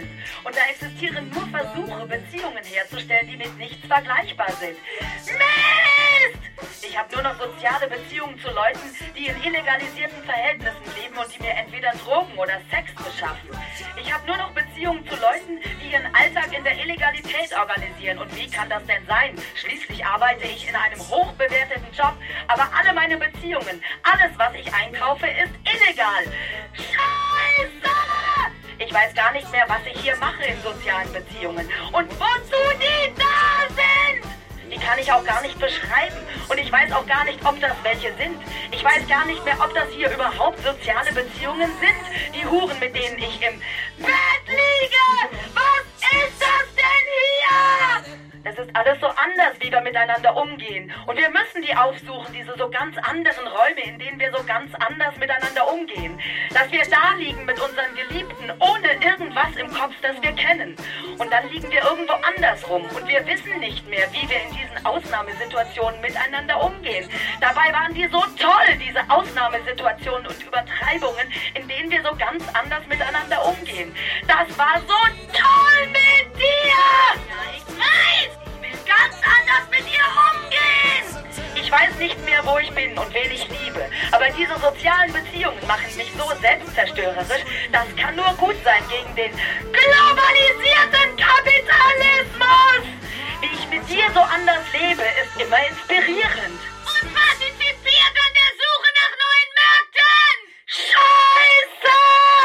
Und da existieren nur Versuche, Beziehungen herzustellen, die mit nichts vergleichbar sind. Mist! Ich habe nur noch soziale Beziehungen zu Leuten, die in illegalisierten Verhältnissen leben und die mir entweder Drogen oder Sex beschaffen. Ich habe nur noch Beziehungen zu Leuten, die ihren Alltag in der Illegalität organisieren. Und wie kann das denn sein? Schließlich arbeite ich in einem hochbewerteten Job, aber alle meine Beziehungen, alles, was ich einkaufe, ist illegal. Scheiße! Ich weiß gar nicht mehr, was ich hier mache in sozialen Beziehungen und wozu die da sind. Die kann ich auch gar nicht beschreiben. Und ich weiß auch gar nicht, ob das welche sind. Ich weiß gar nicht mehr, ob das hier überhaupt soziale Beziehungen sind. Die Huren, mit denen ich im Bett liege. Was ist das denn hier? Das ist alles so anders, wie wir miteinander umgehen. Und wir müssen die aufsuchen, diese so ganz anderen Räume, in denen wir so ganz anders miteinander umgehen. Dass wir da liegen mit unseren Geliebten, ohne irgendwas im Kopf, das wir kennen. Und dann liegen wir irgendwo anders rum. Und wir wissen nicht mehr, wie wir in diesen Ausnahmesituationen miteinander umgehen. Dabei waren die so toll, diese Ausnahmesituationen und Übertreibungen, in denen wir so ganz anders miteinander umgehen. Das war so toll mit dir! Ja, ich weiß! Ich will ganz anders mit ihr umgehen! Ich weiß nicht mehr, wo ich bin und wen ich liebe. Aber diese sozialen Beziehungen machen mich so selbstzerstörerisch, das kann nur gut sein gegen den globalisierten Kapitalismus! Wie ich mit dir so anders lebe, ist immer inspirierend. Und partizipiert an der Suche nach neuen Märkten! Scheiße!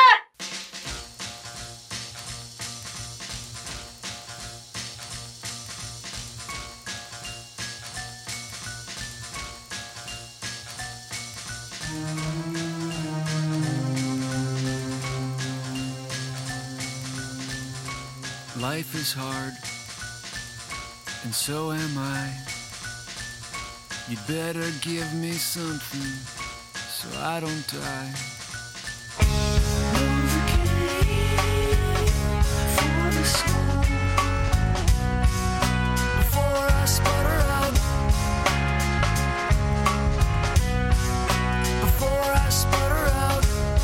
Life is hard, and so am I. You'd better give me something so I don't die. For the soul, before I sputter out, before I sputter out.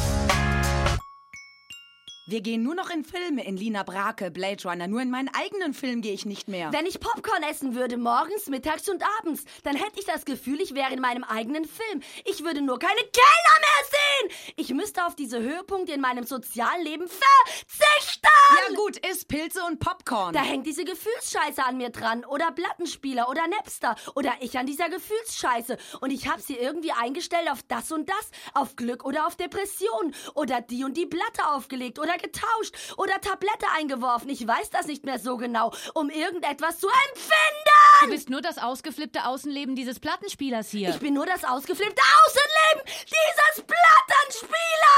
Wir gehen nur noch in Filme, in Lina Brake, Blade Runner. Nur in meinen eigenen Film gehe ich nicht mehr. Wenn ich Popcorn essen würde, morgens, mittags und abends, dann hätte ich das Gefühl, ich wäre in meinem eigenen Film. Ich würde nur keine Kellner mehr sehen. Ich müsste auf diese Höhepunkte in meinem sozialen Leben verzichten. Ja gut, iss Pilze und Popcorn. Da hängt diese Gefühlsscheiße an mir dran. Oder Plattenspieler oder Napster. Oder ich an dieser Gefühlsscheiße. Und ich habe sie irgendwie eingestellt auf das und das. Auf Glück oder auf Depression. Oder die und die Platte aufgelegt. Oder getauscht. Oder Tablette eingeworfen. Ich weiß das nicht mehr so genau. Um irgendetwas zu empfinden. Du bist nur das ausgeflippte Außenleben dieses Plattenspielers hier. Ich bin nur das ausgeflippte Außenleben dieses Plattenspielers.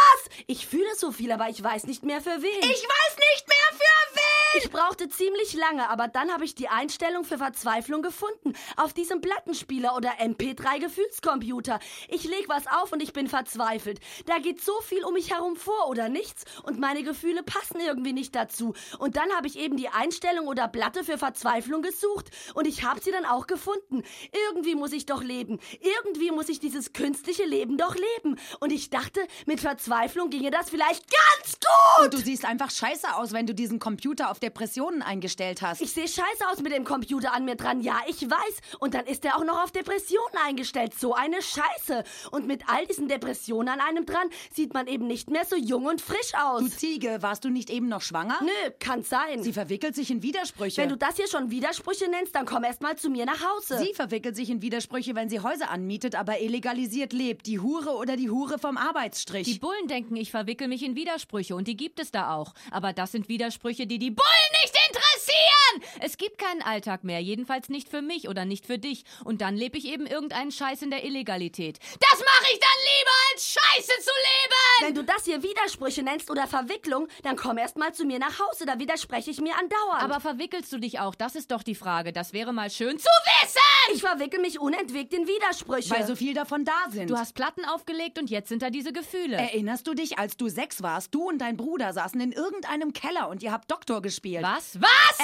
Ich fühle so viel, aber ich weiß nicht mehr für wen. Ich weiß nicht mehr für wen. Ich brauchte ziemlich lange, aber dann habe ich die Einstellung für Verzweiflung gefunden. Auf diesem Plattenspieler oder M P drei Gefühlscomputer. Ich leg was auf und ich bin verzweifelt. Da geht so viel um mich herum vor oder nichts und meine Gefühle passen irgendwie nicht dazu. Und dann habe ich eben die Einstellung oder Platte für Verzweiflung gesucht und ich habe sie dann auch gefunden. Irgendwie muss ich doch leben. Irgendwie muss ich dieses künstliche Leben doch leben. Und ich dachte, mit Verzweiflung ginge das vielleicht ganz gut. Und du siehst einfach scheiße aus, wenn du diesen Computer auf Depressionen eingestellt hast. Ich sehe scheiße aus mit dem Computer an mir dran, ja, ich weiß. Und dann ist er auch noch auf Depressionen eingestellt. So eine Scheiße. Und mit all diesen Depressionen an einem dran, sieht man eben nicht mehr so jung und frisch aus. Du Ziege, warst du nicht eben noch schwanger? Nö, kann sein. Sie verwickelt sich in Widersprüche. Wenn du das hier schon Widersprüche nennst, dann komm erst mal zu mir nach Hause. Sie verwickelt sich in Widersprüche, wenn sie Häuser anmietet, aber illegalisiert lebt. Die Hure oder die Hure vom Arbeitsstrich. Die Bullen denken, ich verwickel mich in Widersprüche und die gibt es da auch. Aber das sind Widersprüche, die die Bullen nicht interessieren! Es gibt keinen Alltag mehr, jedenfalls nicht für mich oder nicht für dich. Und dann lebe ich eben irgendeinen Scheiß in der Illegalität. Das mache ich dann lieber, als Scheiße zu leben! Wenn du das hier Widersprüche nennst oder Verwicklung, dann komm erst mal zu mir nach Hause, da widerspreche ich mir andauernd. Aber verwickelst du dich auch? Das ist doch die Frage. Das wäre mal schön zu wissen! Ich verwickel mich unentwegt in Widersprüche. Weil so viel davon da sind. Du hast Platten aufgelegt und jetzt sind da diese Gefühle. Erinnerst du dich, als du sechs warst, du und dein Bruder saßen in irgendeinem Keller und ihr habt Doktor gespielt? Was? Was? Er hat dir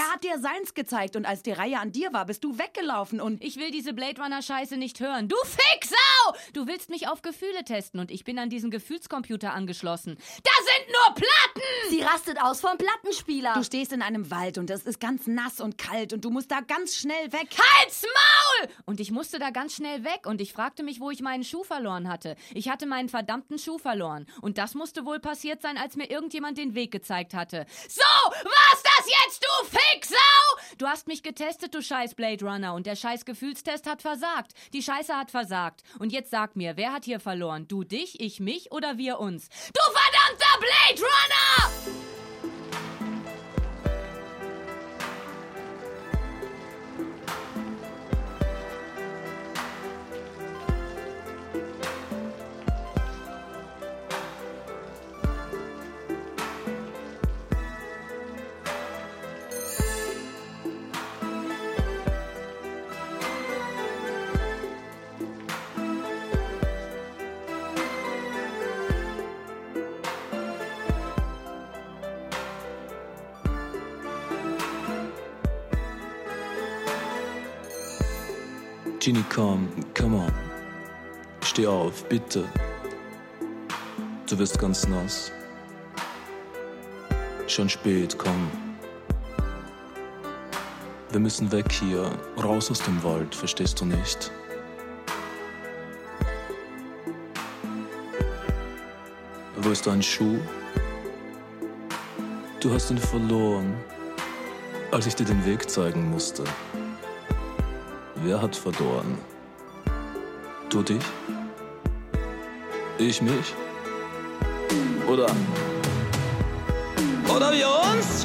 seins gezeigt und als die Reihe an dir war, bist du weggelaufen und... Ich will diese Blade Runner-Scheiße nicht hören. Du Fixau! Du willst mich auf Gefühle testen und ich bin an diesen Gefühlscomputer angeschlossen. Da sind nur Platten! Sie rastet aus vom Plattenspieler. Du stehst in einem Wald und es ist ganz nass und kalt und du musst da ganz schnell weg. Halt's Maul! Und ich musste da ganz schnell weg und ich fragte mich, wo ich meinen Schuh verloren hatte. Ich hatte meinen verdammten Schuh verloren. Und das musste wohl passiert sein, als mir irgendjemand den Weg gezeigt hatte. So, was das jetzt, du Fixau? Du hast mich getestet, du scheiß Blade Runner, und der scheiß Gefühlstest hat versagt. Die Scheiße hat versagt. Und jetzt sag mir, wer hat hier verloren? Du dich, ich mich oder wir uns? Du verdammter Blade Runner! Ginny, komm, come on. Steh auf, bitte. Du wirst ganz nass. Schon spät, komm. Wir müssen weg hier, raus aus dem Wald, verstehst du nicht? Wo ist dein Schuh? Du hast ihn verloren, als ich dir den Weg zeigen musste. Wer hat verloren? Du dich? Ich mich? Oder? Oder wir uns?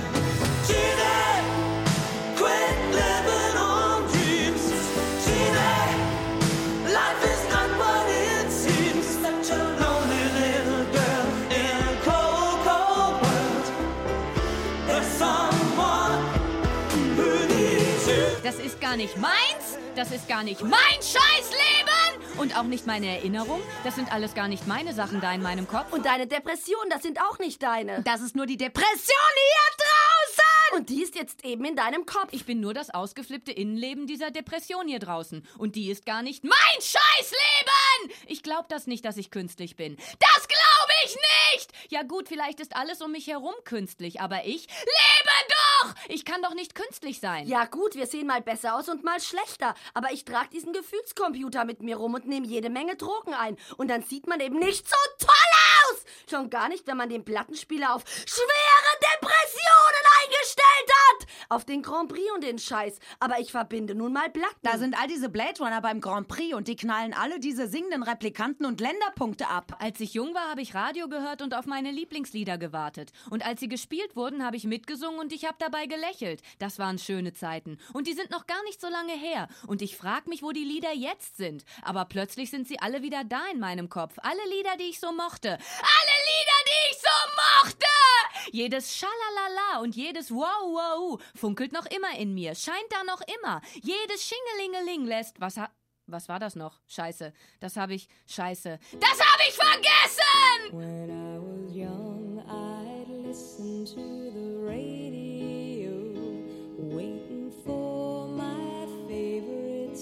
Das ist gar nicht meins, das ist gar nicht mein Scheißleben und auch nicht meine Erinnerung. Das sind alles gar nicht meine Sachen da in meinem Kopf. Und deine Depression, das sind auch nicht deine. Das ist nur die Depression hier draußen! Und die ist jetzt eben in deinem Kopf. Ich bin nur das ausgeflippte Innenleben dieser Depression hier draußen. Und die ist gar nicht mein Scheißleben! Ich glaub das nicht, dass ich künstlich bin. Das glaube ich nicht! Ja gut, vielleicht ist alles um mich herum künstlich, aber ich lebe doch! Ich kann doch nicht künstlich sein. Ja gut, wir sehen mal besser aus und mal schlechter. Aber ich trage diesen Gefühlscomputer mit mir rum und nehme jede Menge Drogen ein. Und dann sieht man eben nicht so toll aus! Schon gar nicht, wenn man den Plattenspieler auf schwere Depressionen eingestellt hat! Auf den Grand Prix und den Scheiß. Aber ich verbinde nun mal Platten. Da sind all diese Blade Runner beim Grand Prix und die knallen alle diese singenden Replikanten und Länderpunkte ab. Als ich jung war, habe ich Radio gehört und auf meine Lieblingslieder gewartet. Und als sie gespielt wurden, habe ich mitgesungen und ich habe dabei gelächelt. Das waren schöne Zeiten. Und die sind noch gar nicht so lange her. Und ich frage mich, wo die Lieder jetzt sind. Aber plötzlich sind sie alle wieder da in meinem Kopf. Alle Lieder, die ich so mochte. Alle Lieder, die ich so mochte! Jedes Schalalala und jedes Wow, wow funkelt noch immer in mir. Scheint da noch immer. Jedes Schingelingeling lässt... Was ha... Was war das noch? Scheiße. Das habe ich... Scheiße. Das habe ich vergessen! When I was young, I'd listen to the radio, waiting for my favorite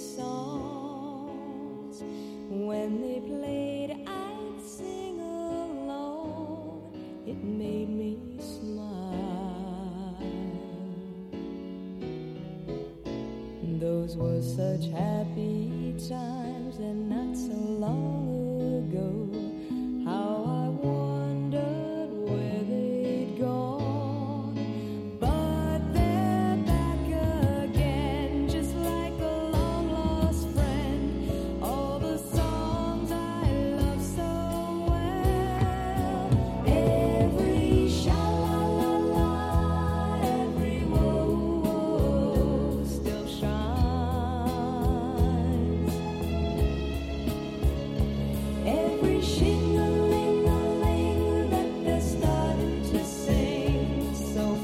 songs. When they played, I'd sing along. It made me smile. Those were such happy times and not so long ago. How I wondered where they'd gone. But they're back again, just like a long lost friend. All the songs I love so well. Every sha-la-la-la, every whoa-whoa still shines. Every shing-a-ling-a-ling that they're starting to sing so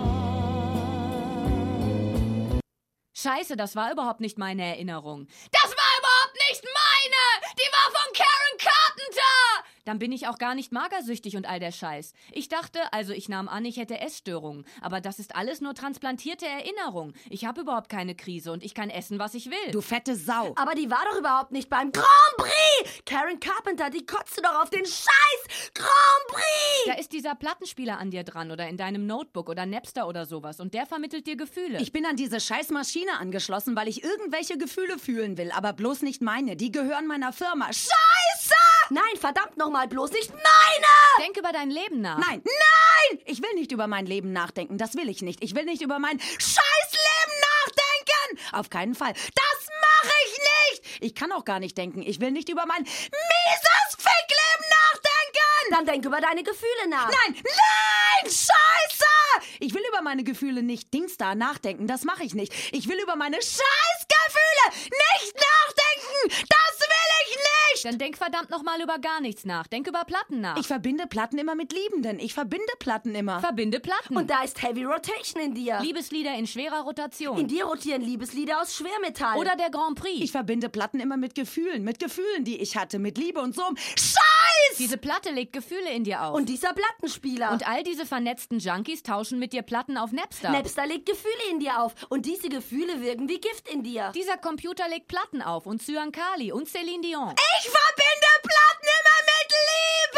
fine. Scheiße, das war überhaupt nicht meine Erinnerung. Das war überhaupt nicht meine! Die war von Karen Carpenter! Dann bin ich auch gar nicht magersüchtig und all der Scheiß. Ich dachte, also ich nahm an, ich hätte Essstörungen. Aber das ist alles nur transplantierte Erinnerung. Ich habe überhaupt keine Krise und ich kann essen, was ich will. Du fette Sau. Aber die war doch überhaupt nicht beim Grand Prix. Karen Carpenter, die kotzte doch auf den Scheiß Grand Prix. Da ist dieser Plattenspieler an dir dran oder in deinem Notebook oder Napster oder sowas und der vermittelt dir Gefühle. Ich bin an diese Scheißmaschine angeschlossen, weil ich irgendwelche Gefühle fühlen will, aber bloß nicht meine. Die gehören meiner Firma. Scheiße! Nein, verdammt nochmal, bloß nicht meine! Denk über dein Leben nach. Nein, nein! Ich will nicht über mein Leben nachdenken, das will ich nicht. Ich will nicht über mein Scheißleben nachdenken! Auf keinen Fall. Das mache ich nicht! Ich kann auch gar nicht denken. Ich will nicht über mein mieses Fickleben nachdenken! Dann denk über deine Gefühle nach. Nein, nein! Scheiße! Ich will über meine Gefühle nicht Dingsda nachdenken, das mache ich nicht. Ich will über meine Scheißgefühle nicht nachdenken! Das will ich nicht! Dann denk verdammt nochmal über gar nichts nach. Denk über Platten nach. Ich verbinde Platten immer mit Liebenden. Ich verbinde Platten immer. Verbinde Platten. Und da ist Heavy Rotation in dir. Liebeslieder in schwerer Rotation. In dir rotieren Liebeslieder aus Schwermetall. Oder der Grand Prix. Ich verbinde Platten immer mit Gefühlen. Mit Gefühlen, die ich hatte. Mit Liebe und so. Scheiß! Diese Platte legt Gefühle in dir auf. Und dieser Plattenspieler. Und all diese vernetzten Junkies tauschen mit dir Platten auf Napster. Napster legt Gefühle in dir auf. Und diese Gefühle wirken wie Gift in dir. Dieser Computer legt Platten auf. Und Cyankali und Celine Dion. Ich verbinde Platten immer mit Liebe!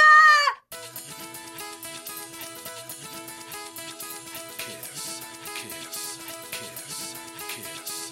Kiss, kiss, kiss, kiss.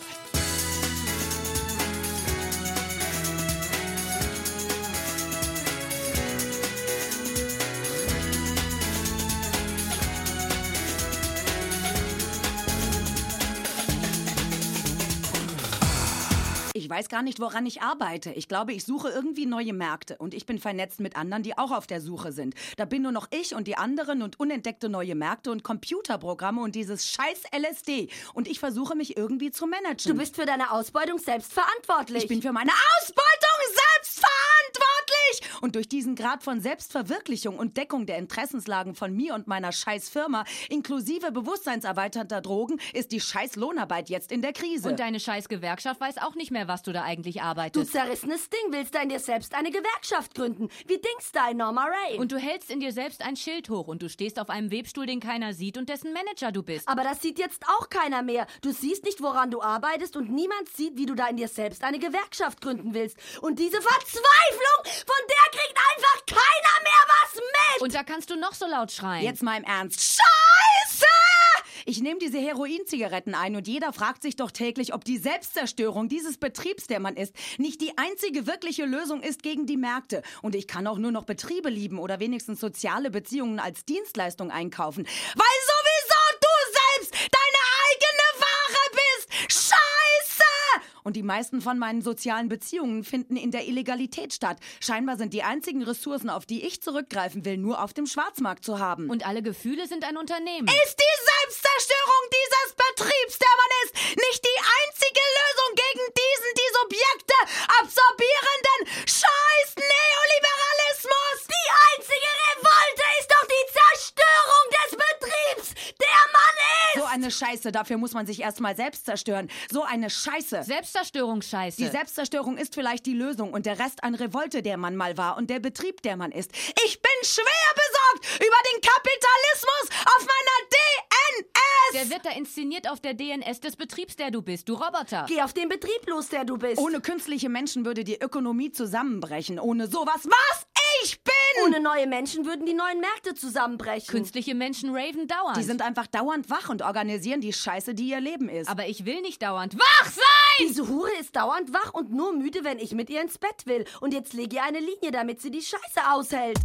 Ich weiß gar nicht, woran ich arbeite. Ich glaube, ich suche irgendwie neue Märkte. Und ich bin vernetzt mit anderen, die auch auf der Suche sind. Da bin nur noch ich und die anderen und unentdeckte neue Märkte und Computerprogramme und dieses scheiß L S D. Und ich versuche mich irgendwie zu managen. Du bist für deine Ausbeutung selbst verantwortlich. Ich bin für meine Ausbeutung selbst verantwortlich! Und durch diesen Grad von Selbstverwirklichung und Deckung der Interessenslagen von mir und meiner scheiß Firma, inklusive bewusstseinserweiternder Drogen, ist die scheiß Lohnarbeit jetzt in der Krise. Und deine scheiß Gewerkschaft weiß auch nicht mehr, was du da eigentlich Du arbeitest. zerrissenes Ding, willst da in dir selbst eine Gewerkschaft gründen. Wie Dingsda in Norma Ray. Und du hältst in dir selbst ein Schild hoch und du stehst auf einem Webstuhl, den keiner sieht und dessen Manager du bist. Aber das sieht jetzt auch keiner mehr. Du siehst nicht, woran du arbeitest und niemand sieht, wie du da in dir selbst eine Gewerkschaft gründen willst. Und diese Verzweiflung, von der kriegt einfach keiner mehr was mit. Und da kannst du noch so laut schreien. Jetzt mal im Ernst. Scheiße! Ich nehme diese Heroinzigaretten ein und jeder fragt sich doch täglich, ob die Selbstzerstörung dieses Betriebs, der man ist, nicht die einzige wirkliche Lösung ist gegen die Märkte. Und ich kann auch nur noch Betriebe lieben oder wenigstens soziale Beziehungen als Dienstleistung einkaufen. Weil sowieso du selbst deine eigene Ware bist! Scheiße! Und die meisten von meinen sozialen Beziehungen finden in der Illegalität statt. Scheinbar sind die einzigen Ressourcen, auf die ich zurückgreifen will, nur auf dem Schwarzmarkt zu haben. Und alle Gefühle sind ein Unternehmen. Ist die Selbstzerstörung dieses Betriebs, der man ist, nicht die einzige Lösung gegen diesen die Subjekte absorbierenden scheiß Neoliberalismus? Die einzige Revolte ist doch die Zerstörung des Betriebs, der man ist. So eine Scheiße, dafür muss man sich erstmal selbst zerstören. So eine Scheiße. Selbstzerstörungsscheiße. Die Selbstzerstörung ist vielleicht die Lösung und der Rest ein Revolte, der man mal war und der Betrieb, der man ist. Ich bin schwer besorgt über den Kapitalismus auf meiner D N S. Der wird da inszeniert auf der D N S des Betriebs, der du bist, du Roboter. Geh auf den Betrieb los, der du bist. Ohne künstliche Menschen würde die Ökonomie zusammenbrechen. Ohne sowas, was ich bin. Ohne neue Menschen würden die neuen Märkte zusammenbrechen. Künstliche Menschen raven dauernd. Die sind einfach dauernd wach und organisieren die Scheiße, die ihr Leben ist. Aber ich will nicht dauernd wach sein! Diese Hure ist dauernd wach und nur müde, wenn ich mit ihr ins Bett will. Und jetzt lege ihr eine Linie, damit sie die Scheiße aushält.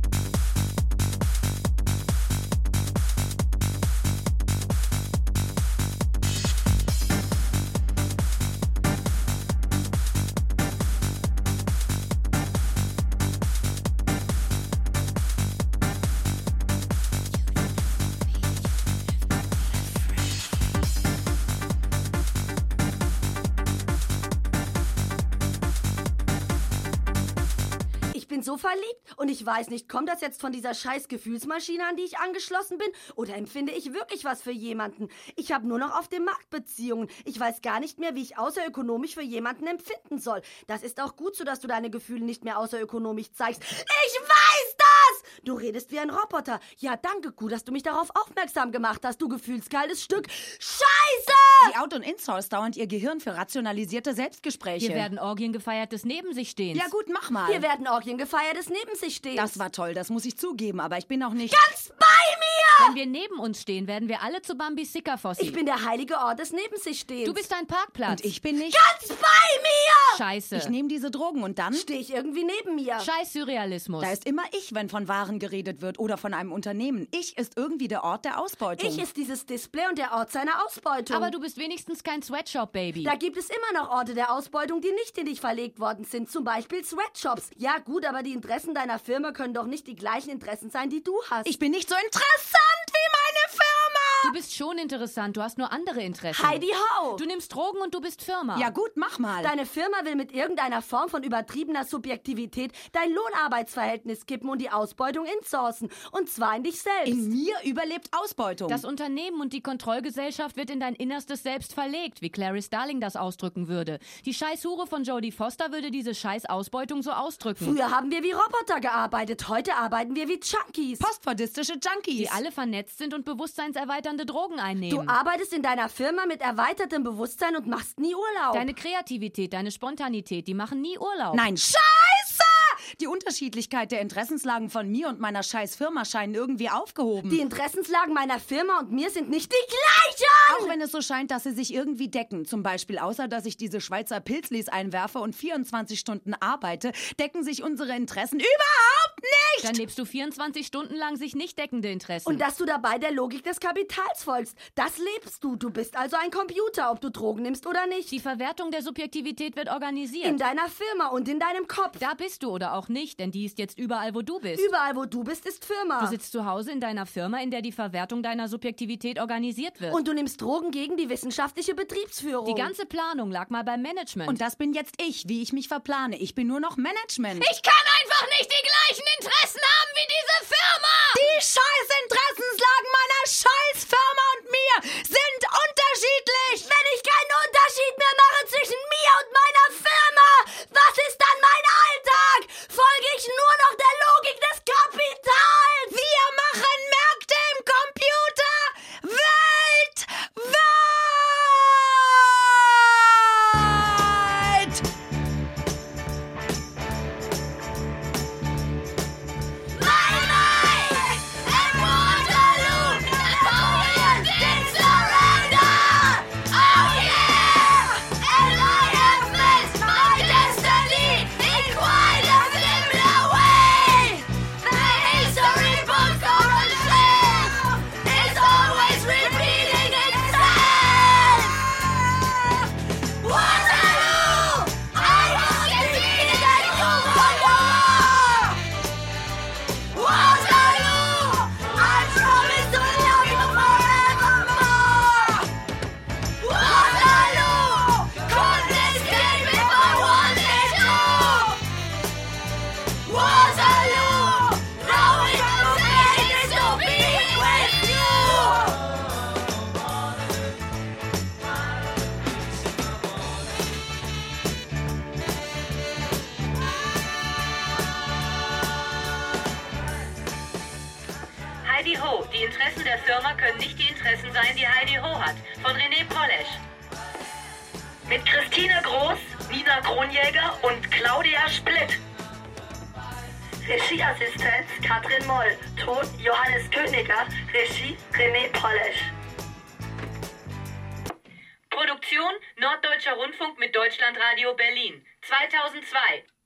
bin so verliebt und ich weiß nicht, kommt das jetzt von dieser scheiß Gefühlsmaschine, an die ich angeschlossen bin? Oder empfinde ich wirklich was für jemanden? Ich habe nur noch auf dem Markt Beziehungen. Ich weiß gar nicht mehr, wie ich außerökonomisch für jemanden empfinden soll. Das ist auch gut so, dass du deine Gefühle nicht mehr außerökonomisch zeigst. Ich weiß das! Du redest wie ein Roboter. Ja, danke, gut, dass du mich darauf aufmerksam gemacht hast, du gefühlskaltes Stück. Scheiße! Sie out- und insource dauernd ihr Gehirn für rationalisierte Selbstgespräche. Hier werden Orgien gefeiert des Neben sich Stehens. Ja gut, mach mal. Hier werden Orgien gefeiert des Neben sich Stehens. Das war toll, das muss ich zugeben, aber ich bin auch nicht... Ganz bei mir! Wenn wir neben uns stehen, werden wir alle zu Bambi Sickerfossi. Ich bin der heilige Ort des Neben sich Stehens. Du bist ein Parkplatz. Und ich bin nicht... Ganz bei mir! Scheiße. Ich nehme diese Drogen und dann... Stehe ich irgendwie neben mir. Scheiß Surrealismus. Da ist immer ich, wenn von Waren geredet wird oder von einem Unternehmen. Ich ist irgendwie der Ort der Ausbeutung. Ich ist dieses Display und der Ort seiner Ausbeutung. Aber du bist wenigstens kein Sweatshop-Baby. Da gibt es immer noch Orte der Ausbeutung, die nicht in dich verlegt worden sind. Zum Beispiel Sweatshops. Ja gut, aber die Interessen deiner Firma können doch nicht die gleichen Interessen sein, die du hast. Ich bin nicht so interessant wie meine Firma! Du bist schon interessant, du hast nur andere Interessen. Heidi Ho! Du nimmst Drogen und du bist Firma. Ja gut, mach mal. Deine Firma will mit irgendeiner Form von übertriebener Subjektivität dein Lohnarbeitsverhältnis kippen und die Ausbeutung insourcen. Und zwar in dich selbst. In mir überlebt Ausbeutung. Das Unternehmen und die Kontrollgesellschaft wird in dein innerstes Selbst verlegt, wie Clarice Starling das ausdrücken würde. Die Scheißhure von Jodie Foster würde diese Scheißausbeutung so ausdrücken. Früher haben wir wie Roboter gearbeitet, heute arbeiten wir wie Junkies. Postfordistische Junkies. Die alle vernetzt sind und bewusstseinserweiternde Drogen einnehmen. Du arbeitest in deiner Firma mit erweitertem Bewusstsein und machst nie Urlaub. Deine Kreativität, deine Spontanität, die machen nie Urlaub. Nein, Scheiße! Die Unterschiedlichkeit der Interessenslagen von mir und meiner scheiß Firma scheinen irgendwie aufgehoben. Die Interessenslagen meiner Firma und mir sind nicht die gleichen! Auch wenn es so scheint, dass sie sich irgendwie decken. Zum Beispiel, außer dass ich diese Schweizer Pilzlis einwerfe und vierundzwanzig Stunden arbeite, decken sich unsere Interessen überhaupt nicht! Dann lebst du vierundzwanzig Stunden lang sich nicht deckende Interessen. Und dass du dabei der Logik des Kapitals folgst, das lebst du. Du bist also ein Computer, ob du Drogen nimmst oder nicht. Die Verwertung der Subjektivität wird organisiert. In deiner Firma und in deinem Kopf. Da bist du oder auch nicht, denn die ist jetzt überall, wo du bist. Überall, wo du bist, ist Firma. Du sitzt zu Hause in deiner Firma, in der die Verwertung deiner Subjektivität organisiert wird. Und du nimmst Drogen gegen die wissenschaftliche Betriebsführung. Die ganze Planung lag mal beim Management. Und das bin jetzt ich, wie ich mich verplane. Ich bin nur noch Management. Ich kann einfach nicht die gleichen Interessen haben wie diese Firma! Die scheiß Interessenslagen meiner scheiß Firma und mir sind unterschiedlich! Wenn ich keinen Unterschied mehr mache zwischen mir und meiner Firma, was ist dann mein Alltag? Folge ich nur noch der Logik des Kapitals? Wir machen Märkte im Computer weltweit! Heidi Ho. Die Interessen der Firma können nicht die Interessen sein, die Heidi Ho hat. Von René Polesch. Mit Christine Groß, Nina Kronjäger und Claudia Splitt. Regieassistenz Katrin Moll. Ton Johannes Königer. Regie René Polesch. Produktion Norddeutscher Rundfunk mit Deutschlandradio Berlin. zweitausendzwei.